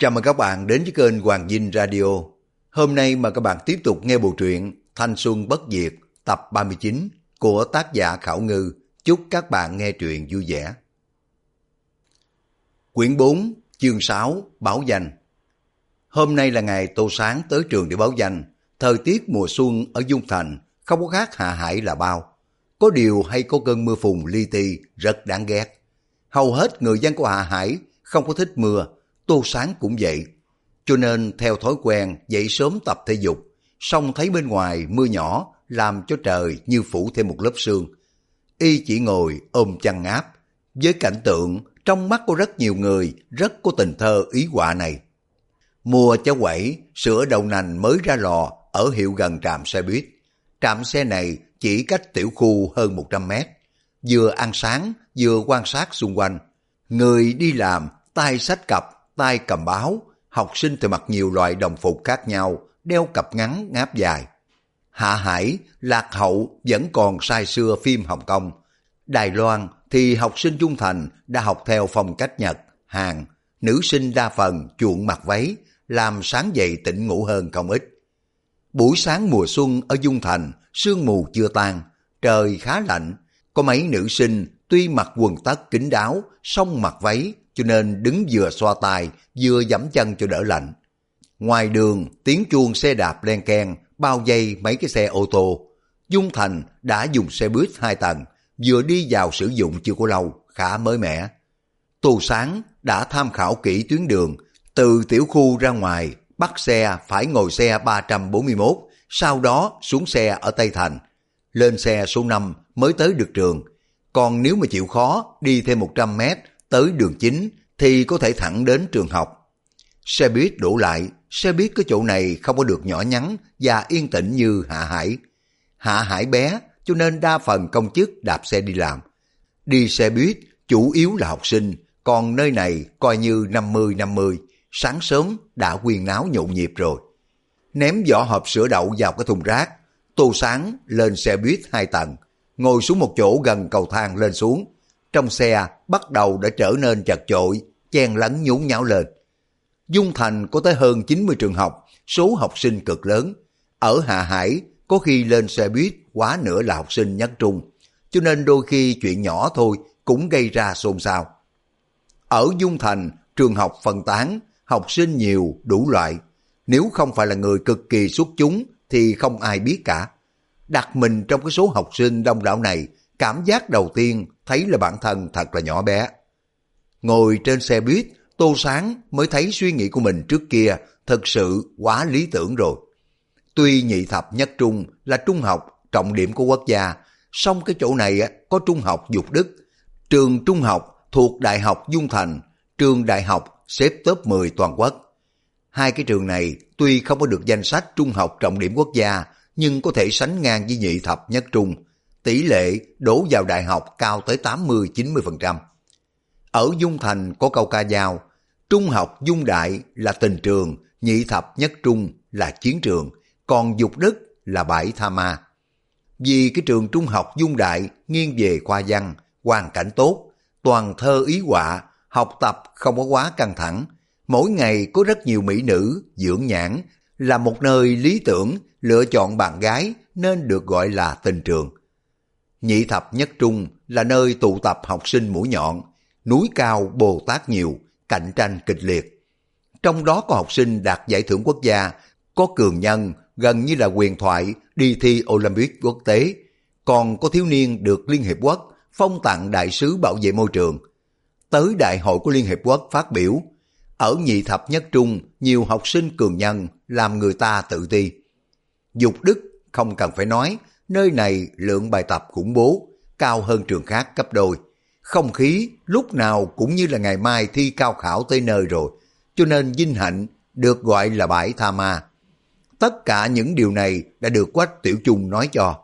Chào mừng các bạn đến với kênh Hoàng Dinh Radio. Hôm nay mà các bạn tiếp tục nghe bộ truyện Thanh Xuân Bất Diệt tập 39 của tác giả Khảo Ngư. Chúc các bạn nghe truyện vui vẻ. Quyển 4, chương 6, báo danh. Hôm nay là ngày Tô Sáng tới trường để báo danh. Thời tiết mùa xuân ở Dung Thành không có khác Hạ Hải là bao. Có điều hay có cơn mưa phùn li ti rất đáng ghét. Hầu hết người dân của Hạ Hải không có thích mưa. Tô Sáng cũng vậy, cho nên theo thói quen dậy sớm tập thể dục, xong thấy bên ngoài mưa nhỏ làm cho trời như phủ thêm một lớp sương. Y chỉ ngồi ôm chăn áp, với cảnh tượng trong mắt của rất nhiều người rất có tình thơ ý họa này. Mua cháo quẩy, sữa đậu nành mới ra lò ở hiệu gần trạm xe buýt. Trạm xe này chỉ cách tiểu khu hơn 100 mét, vừa ăn sáng vừa quan sát xung quanh. Người đi làm tay xách cặp, tay cầm báo, học sinh thì mặc nhiều loại đồng phục khác nhau, đeo cặp ngắn ngáp dài. Hạ Hải, lạc hậu vẫn còn say xưa phim Hồng Kông. Đài Loan thì học sinh Trung Thành đã học theo phong cách Nhật, Hàn, nữ sinh đa phần chuộng mặc váy, làm sáng dậy tỉnh ngủ hơn không ít. Buổi sáng mùa xuân ở Dung Thành, sương mù chưa tan, trời khá lạnh, có mấy nữ sinh tuy mặc quần tất kín đáo, song mặc váy, cho nên đứng vừa xoa tay, vừa giẫm chân cho đỡ lạnh. Ngoài đường, tiếng chuông xe đạp len keng, bao vây mấy cái xe ô tô. Dung Thành đã dùng xe buýt 2 tầng, vừa đi vào sử dụng chưa có lâu, khá mới mẻ. Tô Sáng đã tham khảo kỹ tuyến đường, từ tiểu khu ra ngoài, bắt xe phải ngồi xe 341, sau đó xuống xe ở Tây Thành. Lên xe số 5 mới tới được trường. Còn nếu mà chịu khó, đi thêm 100 mét, tới đường chính thì có thể thẳng đến trường học. Xe buýt đổ lại, xe buýt cái chỗ này không có được nhỏ nhắn và yên tĩnh như Hạ Hải. Hạ Hải bé cho nên đa phần công chức đạp xe đi làm. Đi xe buýt chủ yếu là học sinh, còn nơi này coi như 50-50, sáng sớm đã huyên náo nhộn nhịp rồi. Ném vỏ hộp sữa đậu vào cái thùng rác, Tô Sáng lên xe buýt 2 tầng, ngồi xuống một chỗ gần cầu thang lên xuống. Trong xe bắt đầu đã trở nên chật chội, chen lấn nhốn nháo lên. Dung Thành có tới hơn 90 trường học, số học sinh cực lớn. Ở Hạ Hải có khi lên xe buýt quá nửa là học sinh nhất trung, cho nên đôi khi chuyện nhỏ thôi cũng gây ra xôn xao. Ở Dung Thành, trường học phân tán, học sinh nhiều đủ loại. Nếu không phải là người cực kỳ xuất chúng thì không ai biết cả. Đặt mình trong cái số học sinh đông đảo này, cảm giác đầu tiên thấy là bản thân thật là nhỏ bé. Ngồi trên xe buýt, Tô Sáng mới thấy suy nghĩ của mình trước kia thật sự quá lý tưởng rồi. Tuy nhị thập nhất trung là trung học trọng điểm của quốc gia, song cái chỗ này có trung học Dục Đức, trường trung học thuộc Đại học Dung Thành, trường đại học xếp top 10 toàn quốc. Hai cái trường này tuy không có được danh sách trung học trọng điểm quốc gia, nhưng có thể sánh ngang với nhị thập nhất trung. Tỷ lệ đổ vào đại học cao tới 80-90%. Ở Dung Thành có câu ca dao, trung học Dung Đại là tình trường, nhị thập nhất trung là chiến trường, còn Dục Đức là bãi tha ma. Vì cái trường trung học Dung Đại nghiêng về khoa văn, hoàn cảnh tốt, toàn thơ ý họa, học tập không có quá căng thẳng. Mỗi ngày có rất nhiều mỹ nữ, dưỡng nhãn, là một nơi lý tưởng lựa chọn bạn gái nên được gọi là tình trường. Nhị thập nhất trung là nơi tụ tập học sinh mũi nhọn, núi cao Bồ Tát nhiều, cạnh tranh kịch liệt. Trong đó có học sinh đạt giải thưởng quốc gia, có cường nhân gần như là huyền thoại đi thi Olympic quốc tế, còn có thiếu niên được Liên Hiệp Quốc phong tặng đại sứ bảo vệ môi trường. Tới đại hội của Liên Hiệp Quốc phát biểu, ở nhị thập nhất trung nhiều học sinh cường nhân làm người ta tự ti. Dục Đức không cần phải nói, nơi này lượng bài tập khủng bố, cao hơn trường khác cấp đôi. Không khí lúc nào cũng như là ngày mai thi cao khảo tới nơi rồi, cho nên vinh hạnh được gọi là bãi tha ma. Tất cả những điều này đã được Quách Tiểu Chung nói cho.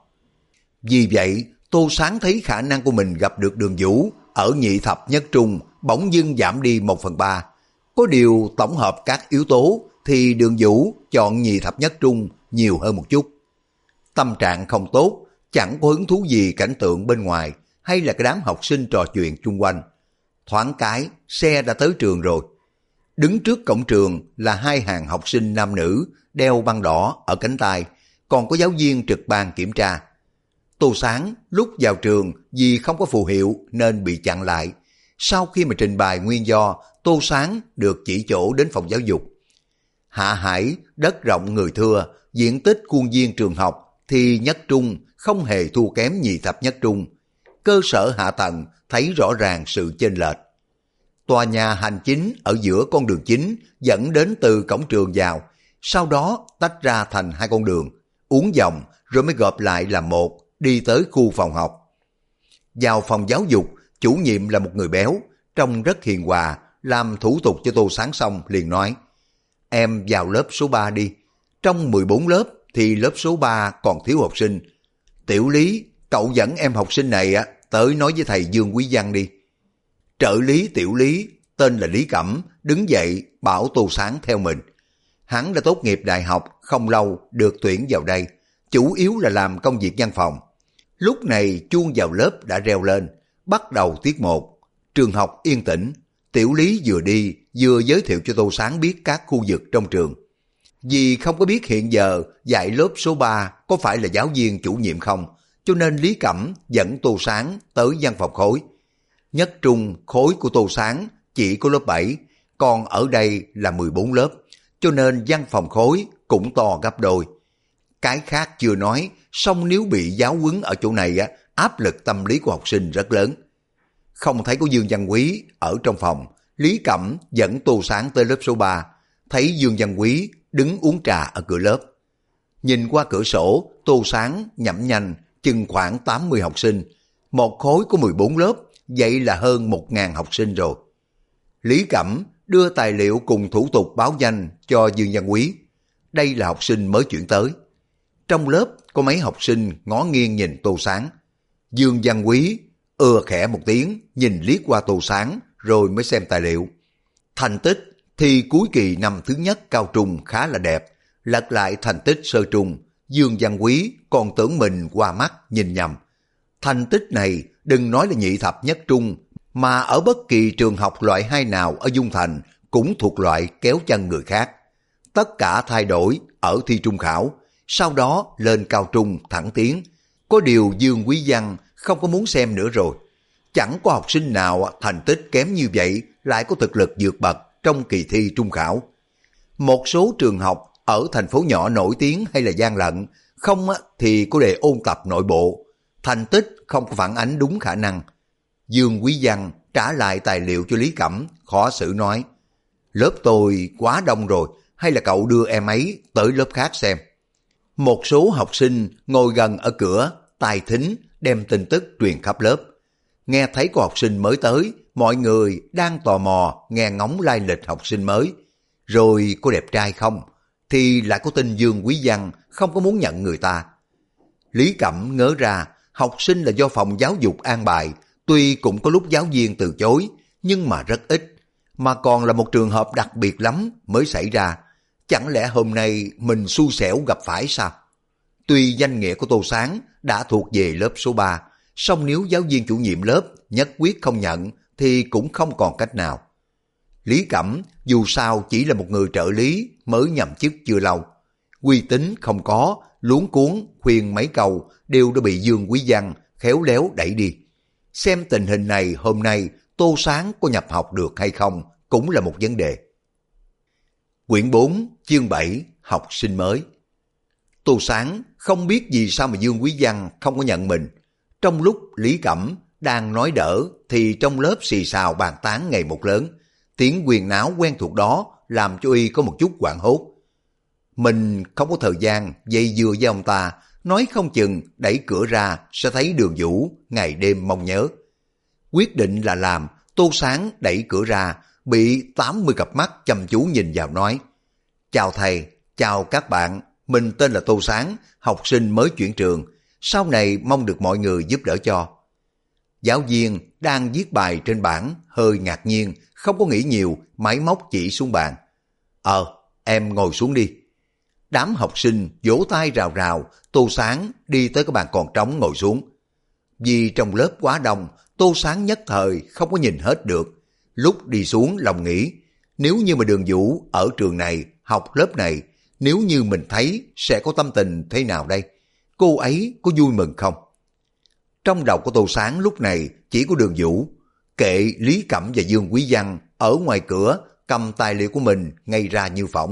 Vì vậy, Tô Sáng thấy khả năng của mình gặp được Đường Vũ ở nhị thập nhất trung bỗng dưng giảm đi 1/3. Có điều tổng hợp các yếu tố thì Đường Vũ chọn nhị thập nhất trung nhiều hơn một chút. Tâm trạng không tốt, chẳng có hứng thú gì cảnh tượng bên ngoài hay là cái đám học sinh trò chuyện chung quanh. Thoáng cái, xe đã tới trường rồi. Đứng trước cổng trường là hai hàng học sinh nam nữ đeo băng đỏ ở cánh tay, còn có giáo viên trực ban kiểm tra. Tô Sáng lúc vào trường vì không có phù hiệu nên bị chặn lại. Sau khi mà trình bày nguyên do, Tô Sáng được chỉ chỗ đến phòng giáo dục. Hạ Hải, đất rộng người thưa, diện tích khuôn viên trường học thì nhất trung không hề thua kém nhì thập nhất trung. Cơ sở hạ tầng thấy rõ ràng sự chênh lệch. Tòa nhà hành chính ở giữa con đường chính dẫn đến từ cổng trường vào, sau đó tách ra thành hai con đường, uốn vòng rồi mới gộp lại làm một, đi tới khu phòng học. Vào phòng giáo dục, chủ nhiệm là một người béo, trông rất hiền hòa, làm thủ tục cho Tô Sáng xong liền nói: em vào lớp số 3 đi, trong 14 lớp thì lớp số 3 còn thiếu học sinh. Tiểu Lý, cậu dẫn em học sinh này tới nói với thầy Dương Quý Văn đi. Trợ lý Tiểu Lý, tên là Lý Cẩm, đứng dậy bảo Tô Sáng theo mình. Hắn đã tốt nghiệp đại học, không lâu được tuyển vào đây, chủ yếu là làm công việc văn phòng. Lúc này chuông vào lớp đã reo lên, bắt đầu tiết 1. Trường học yên tĩnh, Tiểu Lý vừa đi vừa giới thiệu cho Tô Sáng biết các khu vực trong trường. Vì không có biết hiện giờ dạy lớp số 3 có phải là giáo viên chủ nhiệm không, cho nên Lý Cẩm dẫn Tô Sáng tới văn phòng khối. Nhất trung khối của Tô Sáng chỉ có lớp 7, còn ở đây là 14 lớp, cho nên văn phòng khối cũng to gấp đôi. Cái khác chưa nói, song nếu bị giáo huấn ở chỗ này áp lực tâm lý của học sinh rất lớn. Không thấy có Dương Văn Quý ở trong phòng, Lý Cẩm dẫn Tô Sáng tới lớp số 3, thấy Dương Văn Quý đứng uống trà ở cửa lớp. Nhìn qua cửa sổ, Tô Sáng nhẩm nhanh chừng khoảng 80 học sinh, một khối có 14 lớp, vậy là hơn 1.000 học sinh rồi. Lý Cẩm đưa tài liệu cùng thủ tục báo danh cho Dương Văn Quý. Đây là học sinh mới chuyển tới. Trong lớp có mấy học sinh ngó nghiêng nhìn Tô Sáng. Dương Văn Quý khẽ một tiếng, nhìn liếc qua Tô Sáng rồi mới xem tài liệu. Thành tích thi cuối kỳ năm thứ nhất cao trung khá là đẹp, lật lại thành tích sơ trung, Dương Văn Quý còn tưởng mình qua mắt nhìn nhầm. Thành tích này đừng nói là nhị thập nhất trung, mà ở bất kỳ trường học loại 2 nào ở Dung Thành cũng thuộc loại kéo chân người khác. Tất cả thay đổi ở thi trung khảo, sau đó lên cao trung thẳng tiến. Có điều Dương Quý Văn không có muốn xem nữa rồi. Chẳng có học sinh nào thành tích kém như vậy lại có thực lực vượt bậc trong kỳ thi trung khảo. Một số trường học ở thành phố nhỏ nổi tiếng hay là gian lận, không thì có đề ôn tập nội bộ. Thành tích không có phản ánh đúng khả năng. Dương Quý Văn trả lại tài liệu cho Lý Cẩm, khó xử nói: lớp tôi quá đông rồi, hay là cậu đưa em ấy tới lớp khác xem. Một số học sinh ngồi gần ở cửa, tai thính đem tin tức truyền khắp lớp. Nghe thấy có học sinh mới tới, mọi người đang tò mò nghe ngóng lai lịch học sinh mới. Rồi có đẹp trai không? Thì lại có tin Dương Quý Văn không có muốn nhận người ta. Lý Cẩm ngớ ra, học sinh là do phòng giáo dục an bài, tuy cũng có lúc giáo viên từ chối, nhưng mà rất ít. Mà còn là một trường hợp đặc biệt lắm mới xảy ra. Chẳng lẽ hôm nay mình xui xẻo gặp phải sao? Tuy danh nghĩa của Tô Sáng đã thuộc về lớp số 3, song nếu giáo viên chủ nhiệm lớp nhất quyết không nhận thì cũng không còn cách nào. Lý Cẩm dù sao chỉ là một người trợ lý mới nhậm chức chưa lâu. Uy tín không có, luống cuống khuyên mấy câu đều đã bị Dương Quý Văn khéo léo đẩy đi. Xem tình hình này hôm nay Tô Sáng có nhập học được hay không cũng là một vấn đề. Quyển 4, chương 7, học sinh mới. Tô Sáng không biết vì sao mà Dương Quý Văn không có nhận mình. Trong lúc Lý Cẩm đang nói đỡ thì trong lớp xì xào bàn tán ngày một lớn. Tiếng quyền náo quen thuộc đó làm cho y có một chút hoảng hốt. Mình không có thời gian dây dưa với ông ta, nói không chừng đẩy cửa ra sẽ thấy Đường Vũ ngày đêm mong nhớ. Quyết định là làm, Tô Sáng đẩy cửa ra, bị 80 cặp mắt chăm chú nhìn vào nói: chào thầy, chào các bạn, mình tên là Tô Sáng, học sinh mới chuyển trường, sau này mong được mọi người giúp đỡ cho. Giáo viên đang viết bài trên bảng, hơi ngạc nhiên, không có nghĩ nhiều, máy móc chỉ xuống bàn. Em ngồi xuống đi. Đám học sinh vỗ tay rào rào, Tô Sáng đi tới cái bàn còn trống ngồi xuống. Vì trong lớp quá đông, Tô Sáng nhất thời không có nhìn hết được. Lúc đi xuống lòng nghĩ, Nếu như mà Đường Vũ ở trường này, học lớp này, nếu như mình thấy sẽ có tâm tình thế nào đây? Cô ấy có vui mừng không? Trong đầu của Tô Sáng lúc này chỉ có Đường Vũ, kệ Lý Cẩm và Dương Quý Văn ở ngoài cửa cầm tài liệu của mình ngay ra như phỏng.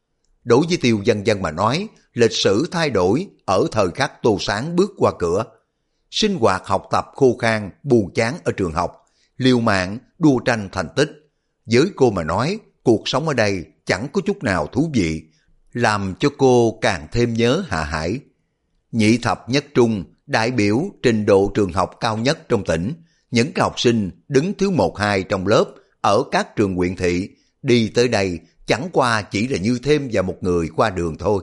Đối với Tiêu Dân Dân mà nói, lịch sử thay đổi ở thời khắc Tô Sáng bước qua cửa. Sinh hoạt học tập khô khan, buồn chán ở trường học, liều mạng, đua tranh thành tích. Với cô mà nói, cuộc sống ở đây chẳng có chút nào thú vị, làm cho cô càng thêm nhớ Hạ Hải. Nhị thập nhất trung, đại biểu trình độ trường học cao nhất trong tỉnh, những cái học sinh đứng thứ 1-2 trong lớp ở các trường huyện thị, đi tới đây chẳng qua chỉ là như thêm vào một người qua đường thôi.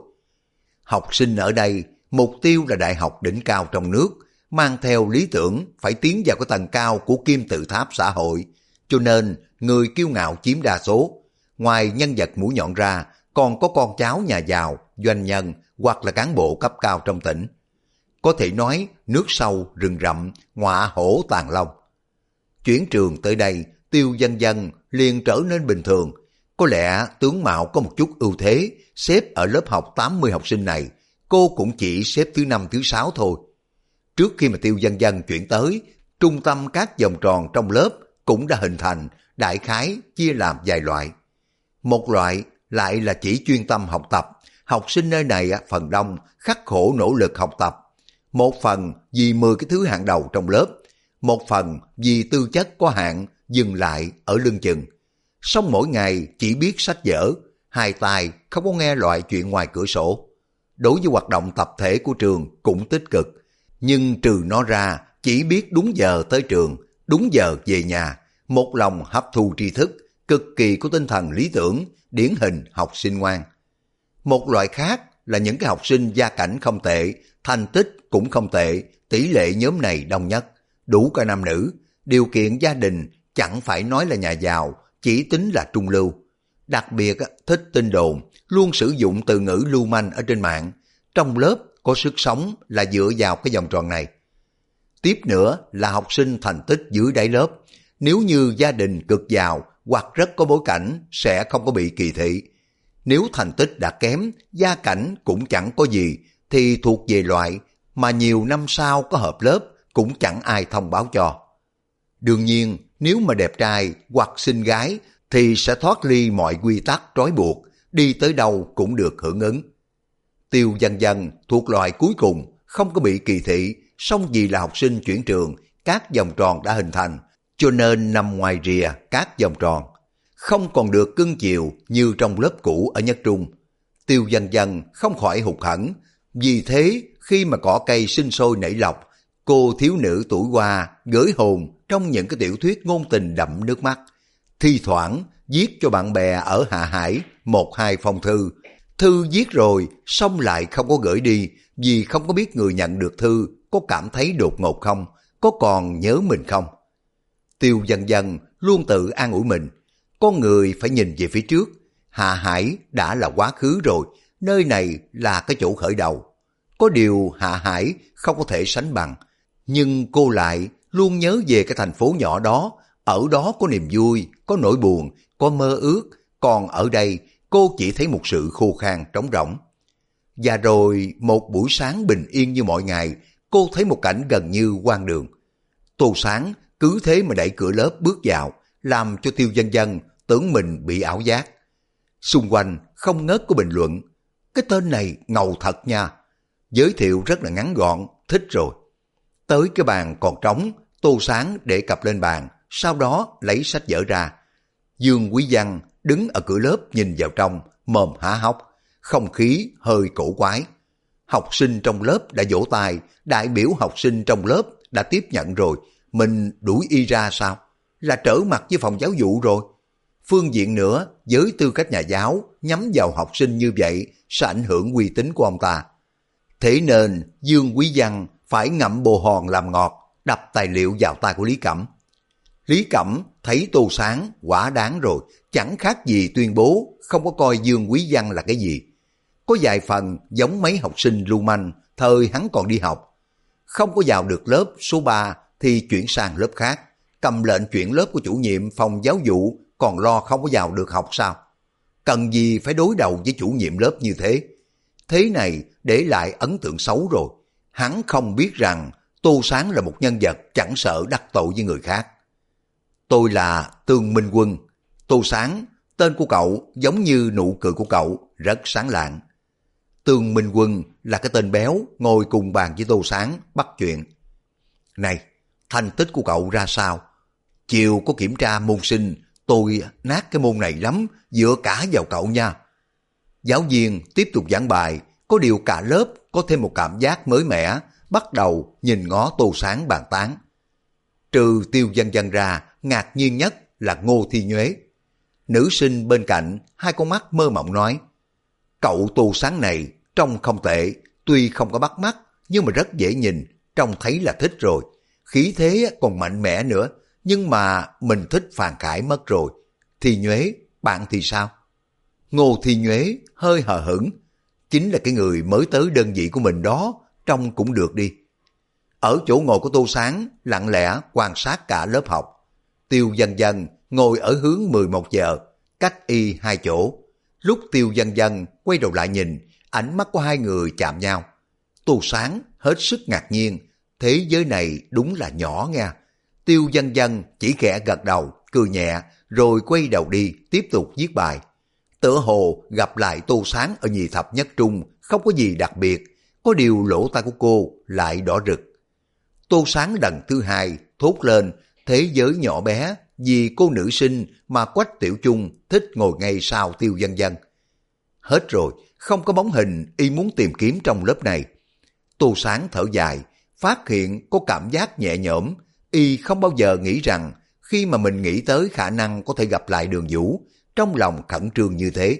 Học sinh ở đây, mục tiêu là đại học đỉnh cao trong nước, mang theo lý tưởng phải tiến vào cái tầng cao của kim tự tháp xã hội, cho nên người kiêu ngạo chiếm đa số. Ngoài nhân vật mũi nhọn ra, còn có con cháu nhà giàu, doanh nhân hoặc là cán bộ cấp cao trong tỉnh. Có thể nói nước sâu, rừng rậm, ngọa hổ tàng long. Chuyển trường tới đây, Tiêu Dân Dân liền trở nên bình thường. Có lẽ tướng mạo có một chút ưu thế, xếp ở lớp học 80 học sinh này, cô cũng chỉ xếp thứ 5 thứ 6 thôi. Trước khi mà Tiêu Dân Dân chuyển tới, trung tâm các vòng tròn trong lớp cũng đã hình thành, đại khái chia làm vài loại. Một loại lại là chỉ chuyên tâm học tập, học sinh nơi này phần đông khắc khổ nỗ lực học tập. Một phần vì 10 cái thứ hạng đầu trong lớp, một phần vì tư chất có hạn dừng lại ở lưng chừng. Xong mỗi ngày chỉ biết sách vở, hai tai không có nghe loại chuyện ngoài cửa sổ. Đối với hoạt động tập thể của trường cũng tích cực, nhưng trừ nó ra chỉ biết đúng giờ tới trường, đúng giờ về nhà, một lòng hấp thu tri thức, cực kỳ có tinh thần lý tưởng, điển hình học sinh ngoan. Một loại khác là những cái học sinh gia cảnh không tệ, thành tích cũng không tệ, tỷ lệ nhóm này đông nhất, đủ cả nam nữ, điều kiện gia đình chẳng phải nói là nhà giàu, chỉ tính là trung lưu. Đặc biệt thích tin đồn, luôn sử dụng từ ngữ lưu manh ở trên mạng. Trong lớp có sức sống là dựa vào cái vòng tròn này. Tiếp nữa là học sinh thành tích dưới đáy lớp. Nếu như gia đình cực giàu hoặc rất có bối cảnh sẽ không có bị kỳ thị. Nếu thành tích đã kém, gia cảnh cũng chẳng có gì, thì thuộc về loại mà nhiều năm sau có hợp lớp cũng chẳng ai thông báo cho. Đương nhiên, nếu mà đẹp trai hoặc xinh gái thì sẽ thoát ly mọi quy tắc trói buộc, đi tới đâu cũng được hưởng ứng. Tiêu Dân Dân thuộc loại cuối cùng, không có bị kỳ thị, song vì là học sinh chuyển trường, các vòng tròn đã hình thành, cho nên nằm ngoài rìa các vòng tròn, không còn được cưng chiều như trong lớp cũ ở nhất trung. Tiêu Dân Dân không khỏi hụt hẫng, vì thế khi mà cỏ cây sinh sôi nảy lộc, cô thiếu nữ tuổi hoa gửi hồn trong những cái tiểu thuyết ngôn tình đậm nước mắt, thi thoảng viết cho bạn bè ở Hạ Hải 1-2 phong thư. Thư viết rồi xong lại không có gửi đi, vì không có biết người nhận được thư có cảm thấy đột ngột không, có còn nhớ mình không. Tiêu Dân Dân luôn tự an ủi mình, con người phải nhìn về phía trước, Hạ Hải đã là quá khứ rồi, nơi này là cái chỗ khởi đầu. Có điều Hạ Hải không có thể sánh bằng, nhưng cô lại luôn nhớ về cái thành phố nhỏ đó, ở đó có niềm vui, có nỗi buồn, có mơ ước, còn ở đây cô chỉ thấy một sự khô khan trống rỗng. Và rồi một buổi sáng bình yên như mọi ngày, cô thấy một cảnh gần như hoang đường. Tô Sáng cứ thế mà đẩy cửa lớp bước vào, làm cho Tiêu Dân Dân tưởng mình bị ảo giác. Xung quanh không ngớt có bình luận, cái tên này ngầu thật nha, giới thiệu rất là ngắn gọn, thích rồi. Tới cái bàn còn trống, Tô Sáng để cặp lên bàn, sau đó lấy sách vở ra. Dương Quý Văn đứng ở cửa lớp nhìn vào trong, mồm há hốc, không khí hơi cổ quái. Học sinh trong lớp đã vỗ tay, đại biểu học sinh trong lớp đã tiếp nhận rồi, mình đuổi y ra sao? Là trở mặt với phòng giáo vụ rồi. Phương diện nữa, với tư cách nhà giáo, nhắm vào học sinh như vậy sẽ ảnh hưởng uy tín của ông ta. Thế nên Dương Quý Văn phải ngậm bồ hòn làm ngọt, đập tài liệu vào tay của Lý Cẩm. Lý Cẩm thấy Tô Sáng quả đáng rồi, chẳng khác gì tuyên bố không có coi Dương Quý Văn là cái gì. Có vài phần giống mấy học sinh lưu manh thời hắn còn đi học. Không có vào được lớp số 3 thì chuyển sang lớp khác, cầm lệnh chuyển lớp của chủ nhiệm phòng giáo vụ còn lo không có vào được học sao? Cần gì phải đối đầu với chủ nhiệm lớp như thế? Thế này để lại ấn tượng xấu rồi. Hắn không biết rằng Tô Sáng là một nhân vật chẳng sợ đắc tội với người khác. Tôi là Tương Minh Quân. Tô Sáng, tên của cậu giống như nụ cười của cậu, rất sáng lạng. Tương Minh Quân là cái tên béo ngồi cùng bàn với Tô Sáng bắt chuyện. Này, thành tích của cậu ra sao? Chiều có kiểm tra môn sinh, tôi nát cái môn này lắm, dựa cả vào cậu nha. Giáo viên tiếp tục giảng bài, có điều cả lớp có thêm một cảm giác mới mẻ, bắt đầu nhìn ngó Tô Sáng bàn tán. Trừ Tiêu Dân Dân ra, ngạc nhiên nhất là Ngô Thi Nhuế. Nữ sinh bên cạnh, hai con mắt mơ mộng nói, cậu Tô Sáng này trông không tệ, tuy không có bắt mắt, nhưng mà rất dễ nhìn, trông thấy là thích rồi. Khí thế còn mạnh mẽ nữa, nhưng mà mình thích Phàn Khải mất rồi. Thi Nhuế, bạn thì sao? Ngô Thi Nhuế hơi hờ hững, chính là cái người mới tới đơn vị của mình đó, trông cũng được đi. Ở chỗ ngồi của Tô Sáng, lặng lẽ quan sát cả lớp học. Tiêu Dân Dân ngồi ở hướng 11 giờ, cách y 2 chỗ. Lúc Tiêu Dân Dân quay đầu lại nhìn, ánh mắt của hai người chạm nhau. Tô Sáng hết sức ngạc nhiên, thế giới này đúng là nhỏ nha. Tiêu Dân Dân chỉ khẽ gật đầu, cười nhẹ, rồi quay đầu đi, tiếp tục viết bài. Tựa hồ gặp lại Tô Sáng ở nhì thập nhất trung, không có gì đặc biệt, có điều lỗ tai của cô lại đỏ rực. Tô Sáng lần thứ hai thốt lên, thế giới nhỏ bé, vì cô nữ sinh mà Quách Tiểu Chung thích ngồi ngay sau Tiêu Dân Dân. Hết rồi, không có bóng hình y muốn tìm kiếm trong lớp này. Tô Sáng thở dài, phát hiện có cảm giác nhẹ nhõm, y không bao giờ nghĩ rằng khi mà mình nghĩ tới khả năng có thể gặp lại Đường Vũ, trong lòng khẩn trương như thế.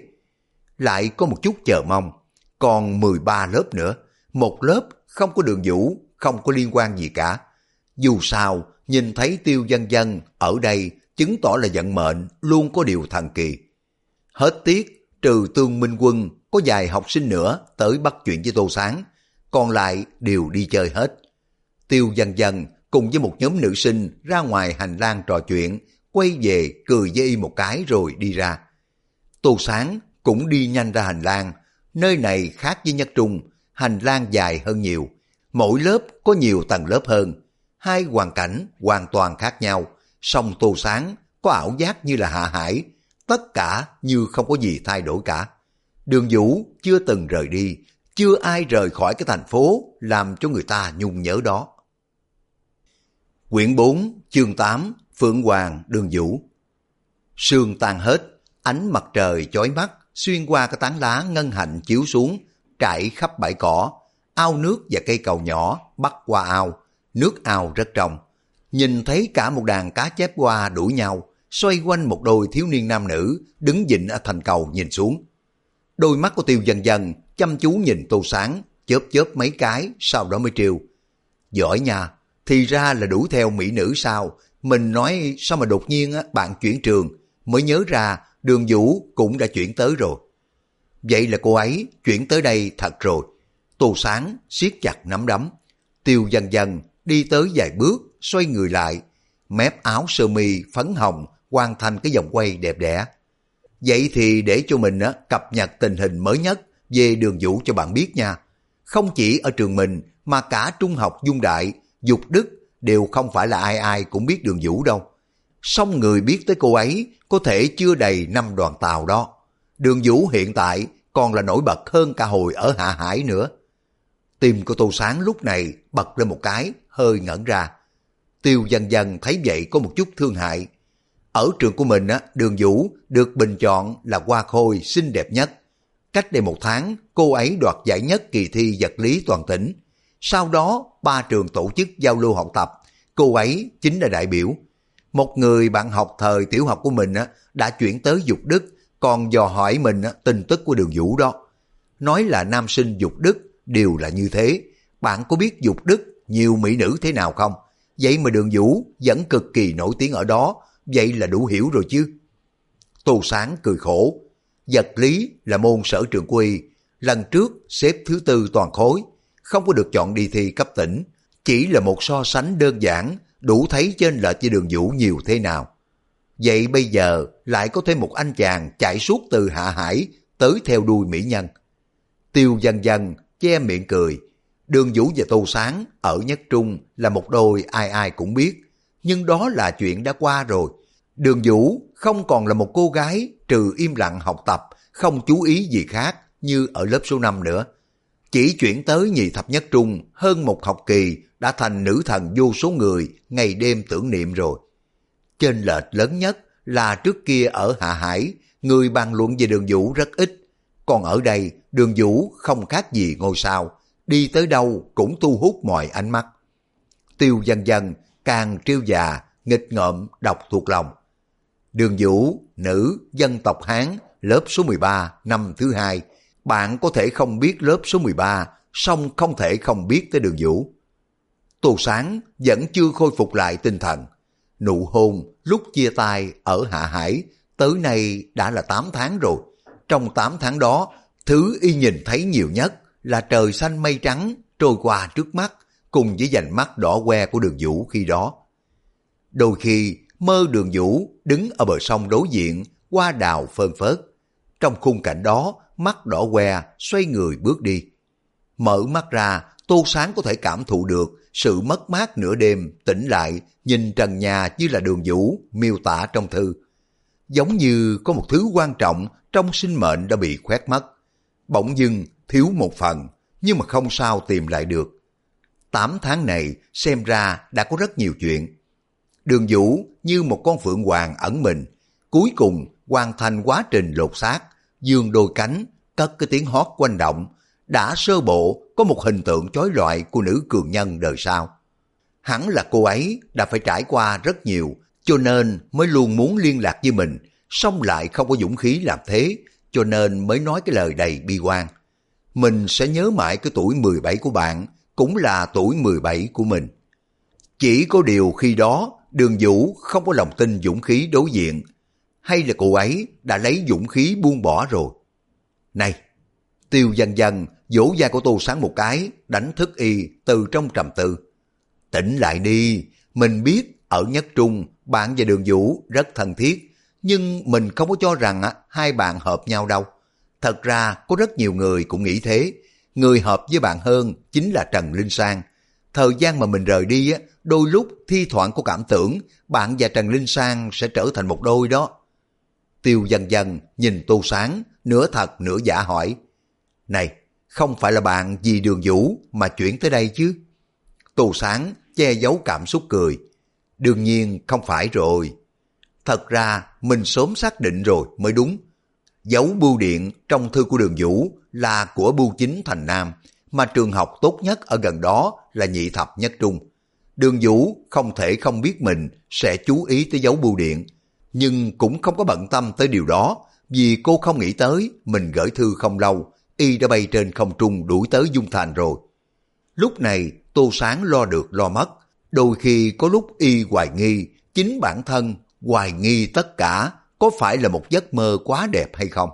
Lại có một chút chờ mong, còn 13 lớp nữa, một lớp không có Đường Vũ, không có liên quan gì cả. Dù sao, nhìn thấy Tiêu Dân Dân ở đây chứng tỏ là vận mệnh luôn có điều thần kỳ. Hết tiếc, trừ Tương Minh Quân, có vài học sinh nữa tới bắt chuyện với Tô Sáng, còn lại đều đi chơi hết. Tiêu Dân Dân cùng với một nhóm nữ sinh ra ngoài hành lang trò chuyện, quay về cười với y một cái rồi đi ra. Tô Sáng cũng đi nhanh ra hành lang, nơi này khác với nhất trung, hành lang dài hơn nhiều, mỗi lớp có nhiều tầng lớp hơn, hai hoàn cảnh hoàn toàn khác nhau, song Tô Sáng có ảo giác như là hạ hải, tất cả như không có gì thay đổi cả. Đường Vũ chưa từng rời đi, chưa ai rời khỏi cái thành phố làm cho người ta nhung nhớ đó. Quyển 4, chương 8, Phượng Hoàng, Đường Vũ. Sương tan hết, ánh mặt trời chói mắt xuyên qua cái tán lá ngân hạnh chiếu xuống, trải khắp bãi cỏ, ao nước và cây cầu nhỏ bắc qua ao, nước ao rất trong. Nhìn thấy cả một đàn cá chép hoa đuổi nhau, xoay quanh một đôi thiếu niên nam nữ đứng vịn ở thành cầu nhìn xuống. Đôi mắt của Tiêu Dân Dân chăm chú nhìn Tô Sáng, chớp chớp mấy cái, sau đó mới trêu. Giỏi nha, thì ra là đuổi theo mỹ nữ sao? Mình nói sao mà đột nhiên bạn chuyển trường, mới nhớ ra Đường Vũ cũng đã chuyển tới rồi. Vậy là cô ấy chuyển tới đây thật rồi. Tô Sáng siết chặt nắm đấm. Tiêu Dân Dân đi tới vài bước, xoay người lại, mép áo sơ mi phấn hồng hoàn thành cái vòng quay đẹp đẽ. Vậy thì để cho mình cập nhật tình hình mới nhất về Đường Vũ cho bạn biết nha. Không chỉ ở trường mình mà cả trung học Dung Đại, Dục Đức đều không phải là ai ai cũng biết Đường Vũ đâu. Song người biết tới cô ấy có thể chưa đầy 5 đoàn tàu đó. Đường Vũ hiện tại còn là nổi bật hơn cả hồi ở Hạ Hải nữa. Tim của Tô Sáng lúc này bật lên một cái, hơi ngẩn ra. Tiêu Dân Dân thấy vậy có một chút thương hại. Ở trường của mình Đường Vũ được bình chọn là hoa khôi xinh đẹp nhất. Cách đây 1 tháng, cô ấy đoạt giải nhất kỳ thi vật lý toàn tỉnh. Sau đó, 3 trường tổ chức giao lưu học tập, cô ấy chính là đại biểu. Một người bạn học thời tiểu học của mình đã chuyển tới Dục Đức, còn dò hỏi mình tin tức của Đường Vũ đó. Nói là nam sinh Dục Đức đều là như thế. Bạn có biết Dục Đức nhiều mỹ nữ thế nào không? Vậy mà Đường Vũ vẫn cực kỳ nổi tiếng ở đó, vậy là đủ hiểu rồi chứ. Tô Sáng cười khổ. Vật lý là môn sở trường của y, lần trước xếp thứ 4 toàn khối, không có được chọn đi thi cấp tỉnh, chỉ là một so sánh đơn giản, đủ thấy chênh lệch với Đường Vũ nhiều thế nào. Vậy bây giờ lại có thêm một anh chàng chạy suốt từ Hạ Hải tới theo đuôi mỹ nhân. Tiêu Dân Dân che miệng cười. Đường Vũ và Tô Sáng ở Nhất Trung là một đôi ai ai cũng biết, nhưng đó là chuyện đã qua rồi. Đường Vũ không còn là một cô gái trừ im lặng học tập, không chú ý gì khác như ở lớp số 5 nữa. Chỉ chuyển tới nhì thập nhất trung hơn một học kỳ đã thành nữ thần vô số người ngày đêm tưởng niệm rồi. Chênh lệch lớn nhất là trước kia ở Hạ Hải, người bàn luận về Đường Vũ rất ít. Còn ở đây, Đường Vũ không khác gì ngôi sao, đi tới đâu cũng thu hút mọi ánh mắt. Tiêu Dân Dân càng trêu già, nghịch ngợm đọc thuộc lòng. Đường Vũ, nữ, dân tộc Hán, lớp số 13, năm thứ 2. Bạn có thể không biết lớp số 13, song không thể không biết tới Đường Vũ. Tô Sáng vẫn chưa khôi phục lại tinh thần. Nụ hôn lúc chia tay ở Hạ Hải tới nay đã là 8 tháng rồi. Trong 8 tháng đó, thứ y nhìn thấy nhiều nhất là trời xanh mây trắng trôi qua trước mắt cùng với vành mắt đỏ que của Đường Vũ khi đó. Đôi khi mơ Đường Vũ đứng ở bờ sông đối diện, hoa đào phơn phớt. Trong khung cảnh đó, mắt đỏ que xoay người bước đi. Mở mắt ra, Tô Sáng có thể cảm thụ được sự mất mát nửa đêm, tỉnh lại nhìn trần nhà như là Đường Vũ miêu tả trong thư. Giống như có một thứ quan trọng trong sinh mệnh đã bị khoét mất. Bỗng dưng thiếu một phần, nhưng mà không sao tìm lại được. 8 tháng này xem ra đã có rất nhiều chuyện. Đường Vũ như một con phượng hoàng ẩn mình, cuối cùng hoàn thành quá trình lột xác, dương đôi cánh, cất cái tiếng hót quanh động, đã sơ bộ có một hình tượng chói lọi của nữ cường nhân đời sau. Hẳn là cô ấy đã phải trải qua rất nhiều, cho nên mới luôn muốn liên lạc với mình, song lại không có dũng khí làm thế, cho nên mới nói cái lời đầy bi quan. Mình sẽ nhớ mãi cái tuổi 17 của bạn, cũng là tuổi 17 của mình. Chỉ có điều khi đó, Đường Vũ không có lòng tin dũng khí đối diện, hay là cô ấy đã lấy dũng khí buông bỏ rồi. Này! Tiêu Dân Dân vỗ vai của Tô Sáng một cái, đánh thức y từ trong trầm tư. Tỉnh lại đi, mình biết ở Nhất Trung bạn và Đường Vũ rất thân thiết, nhưng mình không có cho rằng hai bạn hợp nhau đâu. Thật ra có rất nhiều người cũng nghĩ thế, người hợp với bạn hơn chính là Trần Linh Sang. Thời gian mà mình rời đi, đôi lúc thi thoảng có cảm tưởng bạn và Trần Linh Sang sẽ trở thành một đôi đó. Tiêu Dân Dân nhìn Tô Sáng, nửa thật nửa giả hỏi. Này, không phải là bạn vì Đường Vũ mà chuyển tới đây chứ? Tô Sáng che giấu cảm xúc cười. Đương nhiên không phải rồi. Thật ra mình sớm xác định rồi mới đúng. Dấu bưu điện trong thư của Đường Vũ là của bưu chính thành Nam, mà trường học tốt nhất ở gần đó là nhị thập nhất trung. Đường Vũ không thể không biết mình sẽ chú ý tới dấu bưu điện, nhưng cũng không có bận tâm tới điều đó, vì cô không nghĩ tới mình gửi thư không lâu, y đã bay trên không trung đuổi tới Dung Thành rồi. Lúc này Tô Sáng lo được lo mất, đôi khi có lúc y hoài nghi chính bản thân, hoài nghi tất cả có phải là một giấc mơ quá đẹp hay không.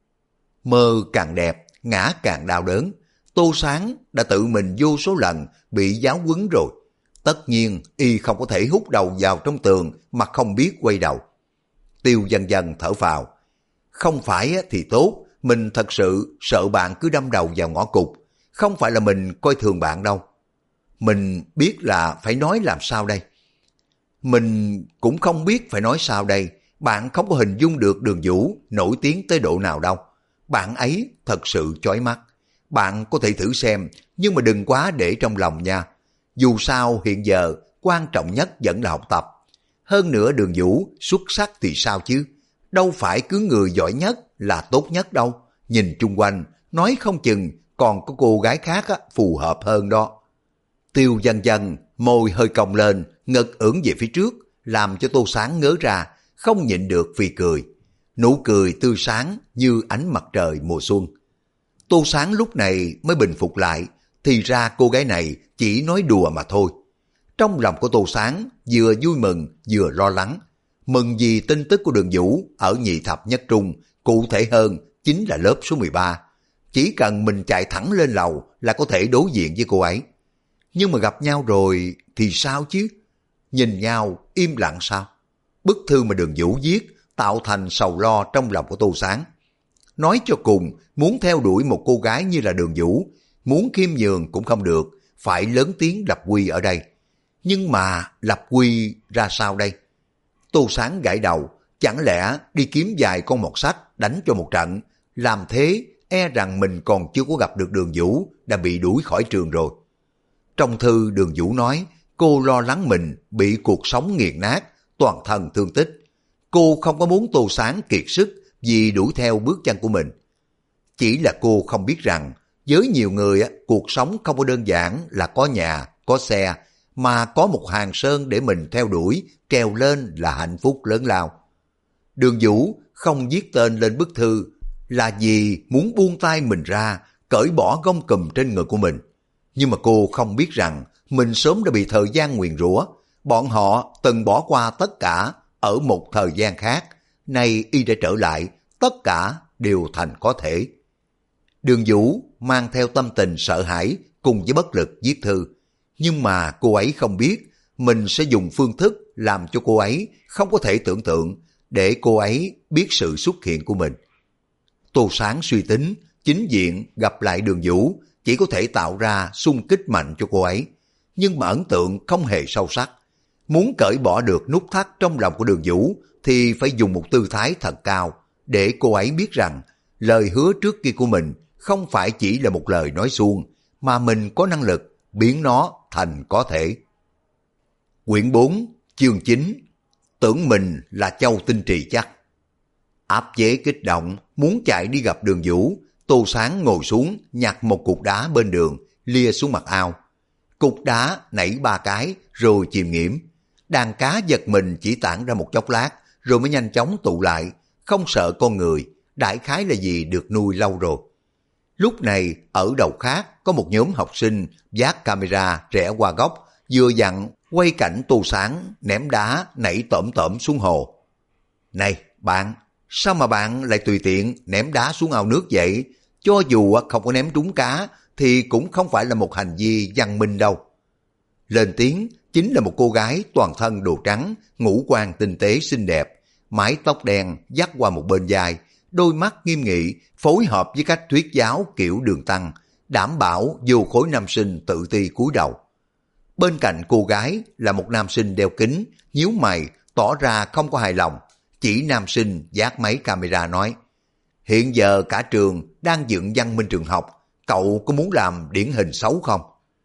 Mơ càng đẹp, ngã càng đau đớn. Tô Sáng đã tự mình vô số lần bị giáo huấn rồi. Tất nhiên y không có thể hút đầu vào trong tường mà không biết quay đầu. Tiêu Dân Dân thở phào. Không phải thì tốt, mình thật sự sợ bạn cứ đâm đầu vào ngõ cụt. Không phải là mình coi thường bạn đâu. Mình biết là phải nói làm sao đây. Mình cũng không biết phải nói sao đây. Bạn không có hình dung được Đường Vũ nổi tiếng tới độ nào đâu. Bạn ấy thật sự chói mắt. Bạn có thể thử xem, nhưng mà đừng quá để trong lòng nha. Dù sao hiện giờ quan trọng nhất vẫn là học tập. Hơn nữa Đường Vũ xuất sắc thì sao chứ? Đâu phải cứ người giỏi nhất là tốt nhất đâu. Nhìn chung quanh, nói không chừng còn có cô gái khác phù hợp hơn đó. Tiêu Dân Dân môi hơi cong lên, ngực ưỡn về phía trước, làm cho Tô Sáng ngớ ra, không nhịn được vì cười. Nụ cười tươi sáng như ánh mặt trời mùa xuân. Tô Sáng lúc này mới bình phục lại, thì ra cô gái này chỉ nói đùa mà thôi. Trong lòng của Tô Sáng vừa vui mừng vừa lo lắng. Mừng vì tin tức của Đường Vũ ở nhị thập nhất trung, cụ thể hơn chính là lớp số 13. Chỉ cần mình chạy thẳng lên lầu là có thể đối diện với cô ấy. Nhưng mà gặp nhau rồi thì sao chứ? Nhìn nhau im lặng sao? bức thư mà Đường Vũ viết tạo thành sầu lo trong lòng của Tô Sáng. Nói cho cùng, muốn theo đuổi một cô gái như là Đường Vũ, muốn khiêm nhường cũng không được, phải lớn tiếng lập quy ở đây. Nhưng mà lập quy ra sao đây? Tô Sáng gãi đầu, chẳng lẽ đi kiếm vài con mọt sách đánh cho một trận, làm thế e rằng mình còn chưa có gặp được Đường Vũ đã bị đuổi khỏi trường rồi. Trong thư Đường Vũ nói cô lo lắng mình bị cuộc sống nghiền nát, toàn thân thương tích. Cô không có muốn Tô Sáng kiệt sức vì đuổi theo bước chân của mình. Chỉ là cô không biết rằng với nhiều người cuộc sống không có đơn giản là có nhà, có xe, mà có một hàng sơn để mình theo đuổi, trèo lên là hạnh phúc lớn lao. Đường Vũ không viết tên lên bức thư là vì muốn buông tay mình ra, cởi bỏ gông cùm trên người của mình. Nhưng mà cô không biết rằng mình sớm đã bị thời gian nguyền rủa. Bọn họ từng bỏ qua tất cả ở một thời gian khác, nay y đã trở lại, tất cả đều thành có thể. Đường Vũ mang theo tâm tình sợ hãi cùng với bất lực viết thư. Nhưng mà cô ấy không biết mình sẽ dùng phương thức làm cho cô ấy không có thể tưởng tượng, để cô ấy biết sự xuất hiện của mình. Tô Sáng suy tính, chính diện gặp lại Đường Vũ chỉ có thể tạo ra xung kích mạnh cho cô ấy. Nhưng mà ấn tượng không hề sâu sắc. Muốn cởi bỏ được nút thắt trong lòng của Đường Vũ thì phải dùng một tư thái thật cao để cô ấy biết rằng lời hứa trước kia của mình không phải chỉ là một lời nói suông, mà mình có năng lực biến nó thành có thể. Quyển 4, chương 9. Tưởng mình là Châu Tinh Trì chắc. Áp chế kích động, muốn chạy đi gặp Đường Vũ, Tô Sáng ngồi xuống nhặt một cục đá bên đường, lia xuống mặt ao. Cục đá nảy 3 cái rồi chìm nghiễm. Đàn cá giật mình chỉ tản ra một chốc lát rồi mới nhanh chóng tụ lại, không sợ con người, đại khái là gì được nuôi lâu rồi. Lúc này ở đầu khác có một nhóm học sinh vác camera rẽ qua góc, vừa dặn quay cảnh Tô Sáng ném đá nảy tởm tởm xuống hồ. Này bạn, sao mà bạn lại tùy tiện ném đá xuống ao nước vậy? Cho dù không có ném trúng cá thì cũng không phải là một hành vi văn minh đâu. Lên tiếng chính là một cô gái toàn thân đồ trắng, ngũ quan tinh tế xinh đẹp, mái tóc đen dắt qua một bên vai, đôi mắt nghiêm nghị phối hợp với cách thuyết giáo kiểu Đường Tăng, đảm bảo vô khối nam sinh tự ti cúi đầu. Bên cạnh cô gái là một nam sinh đeo kính, nhíu mày, tỏ ra không có hài lòng. Chỉ nam sinh vác máy camera nói: hiện giờ cả trường đang dựng văn minh trường học, cậu có muốn làm điển hình xấu không?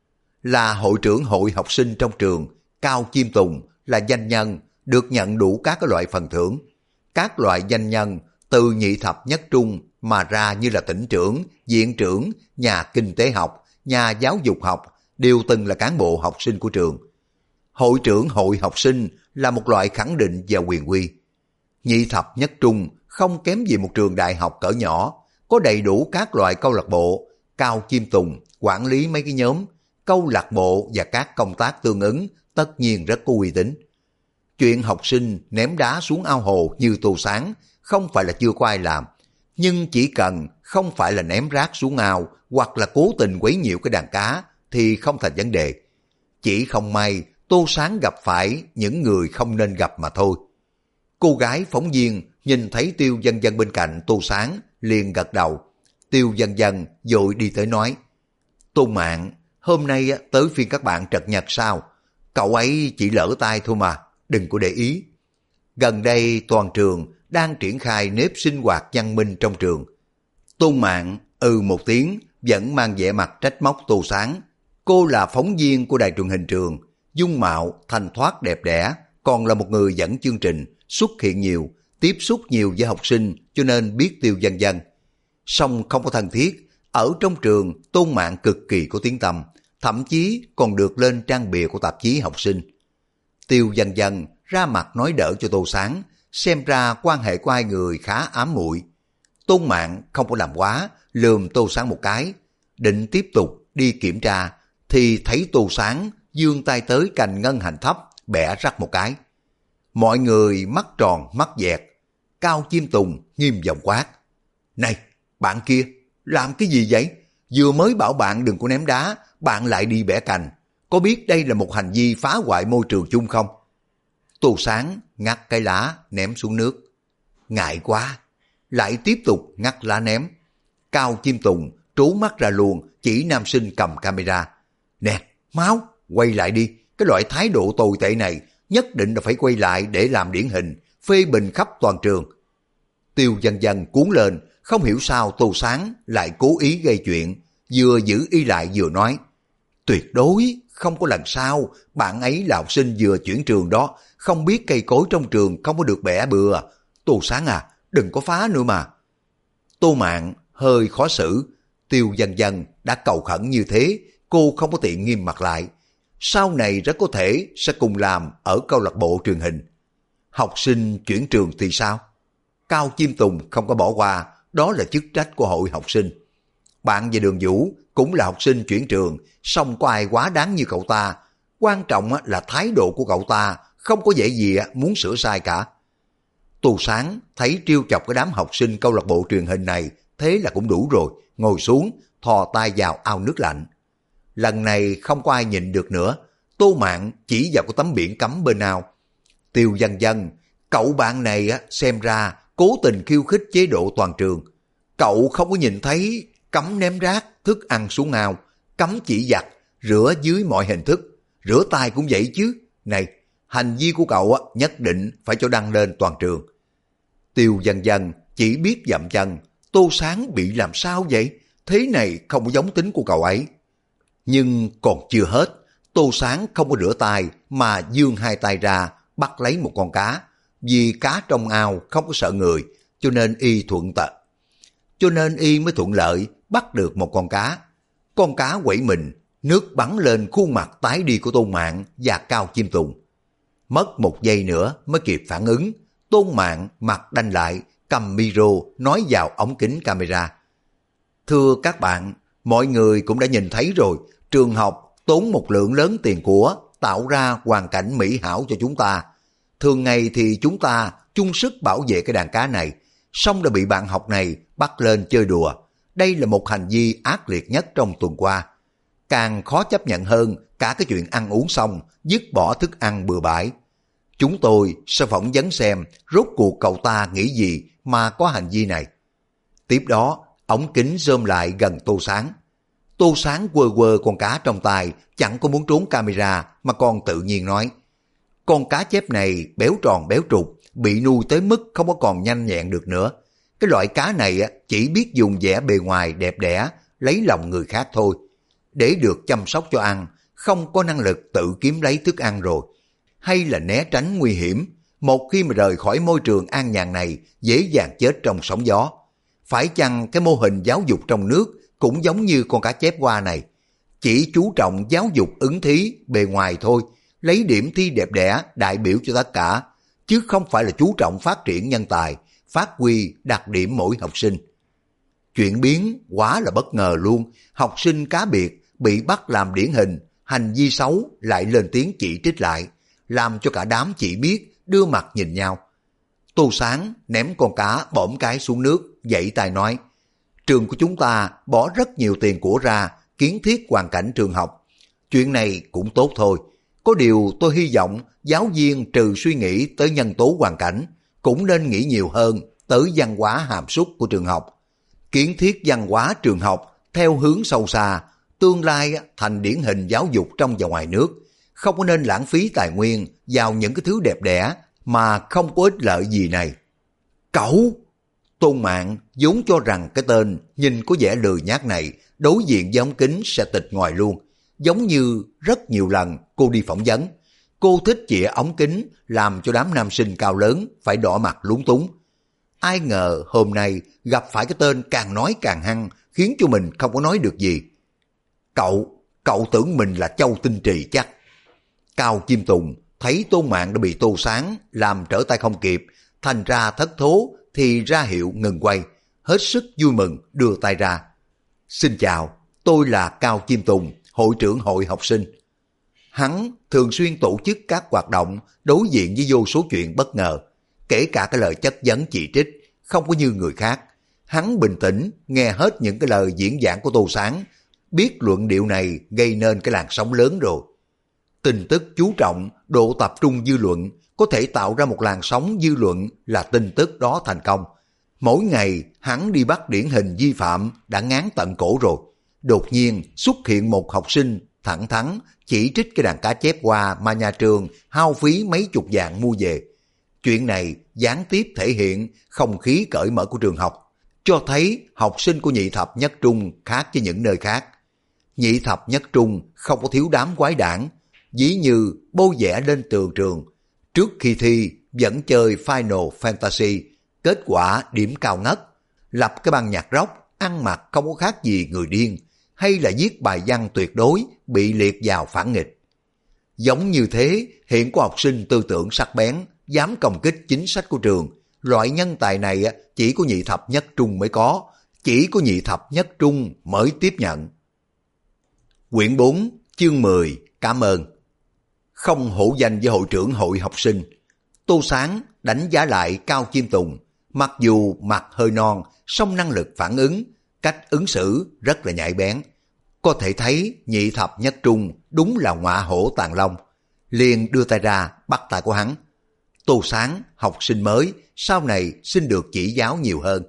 Là hội trưởng hội học sinh trong trường, Cao Chiêm Tùng là danh nhân, được nhận đủ các loại phần thưởng. Các loại danh nhân từ nhị thập nhất trung mà ra như là tỉnh trưởng, viện trưởng, nhà kinh tế học, nhà giáo dục học đều từng là cán bộ học sinh của trường. Hội trưởng hội học sinh là một loại khẳng định và quyền uy. Nhị thập nhất trung không kém gì một trường đại học cỡ nhỏ, có đầy đủ các loại câu lạc bộ. Cao Chiêm Tùng quản lý mấy cái nhóm câu lạc bộ và các công tác tương ứng, tất nhiên rất có uy tín. Chuyện học sinh ném đá xuống ao hồ như Tô Sáng không phải là chưa có ai làm, nhưng chỉ cần không phải là ném rác xuống ao hoặc là cố tình quấy nhiễu cái đàn cá thì không thành vấn đề. Chỉ không may Tô Sáng gặp phải những người không nên gặp mà thôi. Cô gái phóng viên nhìn thấy Tiêu Dân Dân bên cạnh Tô Sáng liền gật đầu. Tiêu Dân Dân vội đi tới nói: Tôn Mạng, hôm nay tới phiên các bạn trật nhật sao? Cậu ấy chỉ lỡ tay thôi mà, đừng có để ý. Gần đây toàn trường đang triển khai nếp sinh hoạt văn minh trong trường. Tôn Mạng một tiếng, vẫn mang vẻ mặt trách móc Tô Sáng. Cô là phóng viên của đài truyền hình trường, dung mạo thanh thoát đẹp đẽ, còn là một người dẫn chương trình, xuất hiện nhiều, tiếp xúc nhiều với học sinh cho nên biết Tiêu Dân Dân. Song không có thân thiết, ở trong trường Tôn Mạng cực kỳ có tiếng tăm, thậm chí còn được lên trang bìa của tạp chí học sinh. Tiêu Dân Dân ra mặt nói đỡ cho Tô Sáng, xem ra quan hệ của hai người khá ám muội. Tôn Mạng không có làm quá, lườm Tô Sáng một cái, định tiếp tục đi kiểm tra, thì thấy Tô Sáng giương tay tới cành ngân hành thấp, bẻ rắc một cái. Mọi người mắt tròn mắt dẹt. Cao Chiêm Tùng nghiêm giọng quát: Này, bạn kia, làm cái gì vậy? Vừa mới bảo bạn đừng có ném đá, bạn lại đi bẻ cành. Có biết đây là một hành vi phá hoại môi trường chung không? Tô Sáng ngắt cái lá ném xuống nước. Ngại quá, lại tiếp tục ngắt lá ném. Cao Chim Tùng trố mắt ra luôn, chỉ nam sinh cầm camera. Nè, máu, quay lại đi, cái loại thái độ tồi tệ này nhất định là phải quay lại để làm điển hình, phê bình khắp toàn trường. Tiêu Dân Dân cuốn lên, không hiểu sao Tô Sáng lại cố ý gây chuyện, vừa giữ y lại vừa nói. Tuyệt đối không có lần sau, bạn ấy là học sinh vừa chuyển trường đó, không biết cây cối trong trường không có được bẻ bừa. Tô Sáng à, đừng có phá nữa mà. Tô Mạn hơi khó xử, Tiêu Dân Dân đã cầu khẩn như thế, cô không có tiện nghiêm mặt lại. Sau này rất có thể sẽ cùng làm ở câu lạc bộ truyền hình. Học sinh chuyển trường thì sao? Cao Chim Tùng không có bỏ qua, đó là chức trách của hội học sinh. Bạn và Đường Vũ cũng là học sinh chuyển trường, song có ai quá đáng như cậu ta. Quan trọng là thái độ của cậu ta, không có vẻ gì muốn sửa sai cả. Tô Sáng thấy trêu chọc cái đám học sinh câu lạc bộ truyền hình này, thế là cũng đủ rồi, ngồi xuống, thò tay vào ao nước lạnh. Lần này không có ai nhịn được nữa, Tô Mạn chỉ vào cái tấm biển cấm bên ao. Tiêu Dân Dân, cậu bạn này xem ra cố tình khiêu khích chế độ toàn trường. Cậu không có nhìn thấy cấm ném rác, thức ăn xuống ao, cấm chỉ giặt, rửa dưới mọi hình thức, rửa tay cũng vậy chứ. Này, hành vi của cậu nhất định phải cho đăng lên toàn trường. Tiêu Dân Dân chỉ biết dậm chân, Tô Sáng bị làm sao vậy? Thế này không có giống tính của cậu ấy. Nhưng còn chưa hết, Tô Sáng không có rửa tay mà giương hai tay ra bắt lấy một con cá. Vì cá trong ao không có sợ người, cho nên y mới thuận lợi bắt được một con cá. Con cá quẩy mình, nước bắn lên khuôn mặt tái đi của Tôn Mạn và Cao Chim Tùng. Mất một giây nữa mới kịp phản ứng, Tôn Mạn mặt đanh lại, cầm micro nói vào ống kính camera. Thưa các bạn, mọi người cũng đã nhìn thấy rồi, trường học tốn một lượng lớn tiền của tạo ra hoàn cảnh mỹ hảo cho chúng ta. Thường ngày thì chúng ta chung sức bảo vệ cái đàn cá này, song đã bị bạn học này bắt lên chơi đùa. Đây là một hành vi ác liệt nhất trong tuần qua. Càng khó chấp nhận hơn cả cái chuyện ăn uống xong, dứt bỏ thức ăn bừa bãi. Chúng tôi sẽ phỏng vấn xem rốt cuộc cậu ta nghĩ gì mà có hành vi này. Tiếp đó, ống kính zoom lại gần Tô Sáng. Tô Sáng quơ quơ con cá trong tay, chẳng có muốn trốn camera mà còn tự nhiên nói. Con cá chép này béo tròn béo trục, bị nuôi tới mức không có còn nhanh nhẹn được nữa. Cái loại cá này chỉ biết dùng vẻ bề ngoài đẹp đẽ, lấy lòng người khác thôi. Để được chăm sóc cho ăn, không có năng lực tự kiếm lấy thức ăn rồi. Hay là né tránh nguy hiểm, một khi mà rời khỏi môi trường an nhàn này, dễ dàng chết trong sóng gió. Phải chăng cái mô hình giáo dục trong nước cũng giống như con cá chép hoa này, chỉ chú trọng giáo dục ứng thí bề ngoài thôi, lấy điểm thi đẹp đẽ đại biểu cho tất cả, chứ không phải là chú trọng phát triển nhân tài, phát huy đặc điểm mỗi học sinh. Chuyện biến quá là bất ngờ luôn, học sinh cá biệt bị bắt làm điển hình, hành vi xấu lại lên tiếng chỉ trích lại, làm cho cả đám chỉ biết đưa mặt nhìn nhau. Tô Sáng ném con cá bỗng cái xuống nước, dậy tay nói, trường của chúng ta bỏ rất nhiều tiền của ra kiến thiết hoàn cảnh trường học. Chuyện này cũng tốt thôi. Có điều tôi hy vọng giáo viên trừ suy nghĩ tới nhân tố hoàn cảnh, cũng nên nghĩ nhiều hơn tới văn hóa hàm xúc của trường học. Kiến thiết văn hóa trường học theo hướng sâu xa, tương lai thành điển hình giáo dục trong và ngoài nước. Không có nên lãng phí tài nguyên vào những cái thứ đẹp đẽ mà không có ích lợi gì này. Cậu! Tôn Mạn vốn cho rằng cái tên nhìn có vẻ lười nhác này đối diện với ống kính sẽ tịch ngoài luôn. Giống như rất nhiều lần cô đi phỏng vấn, cô thích chĩa ống kính làm cho đám nam sinh cao lớn phải đỏ mặt lúng túng. Ai ngờ hôm nay gặp phải cái tên càng nói càng hăng, khiến cho mình không có nói được gì. Cậu tưởng mình là Châu Tinh Trì chắc. Cao Chim Tùng thấy Tôn Mạn đã bị Tô Sáng làm trở tay không kịp, thành ra thất thố thì ra hiệu ngừng quay, hết sức vui mừng đưa tay ra. Xin chào, tôi là Cao Chim Tùng, hội trưởng hội học sinh. Hắn thường xuyên tổ chức các hoạt động đối diện với vô số chuyện bất ngờ, kể cả cái lời chất vấn chỉ trích, không có như người khác. Hắn bình tĩnh nghe hết những cái lời diễn giảng của Tô Sáng, biết luận điệu này gây nên cái làn sóng lớn rồi. Tin tức chú trọng độ tập trung dư luận, có thể tạo ra một làn sóng dư luận là tin tức đó thành công. Mỗi ngày hắn đi bắt điển hình vi phạm đã ngán tận cổ rồi. Đột nhiên xuất hiện một học sinh thẳng thắn chỉ trích cái đàn cá chép hoa mà nhà trường hao phí mấy chục vạn mua về. Chuyện này gián tiếp thể hiện không khí cởi mở của trường học, cho thấy học sinh của nhị thập nhất trung khác với những nơi khác. Nhị thập nhất trung không có thiếu đám quái đản, ví như bôi vẽ lên tường trường, trước khi thi vẫn chơi Final Fantasy, kết quả điểm cao ngất, lập cái ban nhạc rock, ăn mặc không có khác gì người điên, hay là viết bài văn tuyệt đối bị liệt vào phản nghịch. Giống như thế, hiện có học sinh tư tưởng sắc bén, dám công kích chính sách của trường. Loại nhân tài này chỉ có nhị thập nhất trung mới có, chỉ có nhị thập nhất trung mới tiếp nhận. Quyển 4, chương 10, cảm ơn. Không hổ danh với hội trưởng hội học sinh. Tô Sáng đánh giá lại Cao Chiêm Tùng, mặc dù mặt hơi non, song năng lực phản ứng, cách ứng xử rất là nhạy bén. Có thể thấy nhị thập nhất trung đúng là ngọa hổ tàng long. Liền đưa tay ra bắt tay của hắn. Tô Sáng, học sinh mới, sau này xin được chỉ giáo nhiều hơn.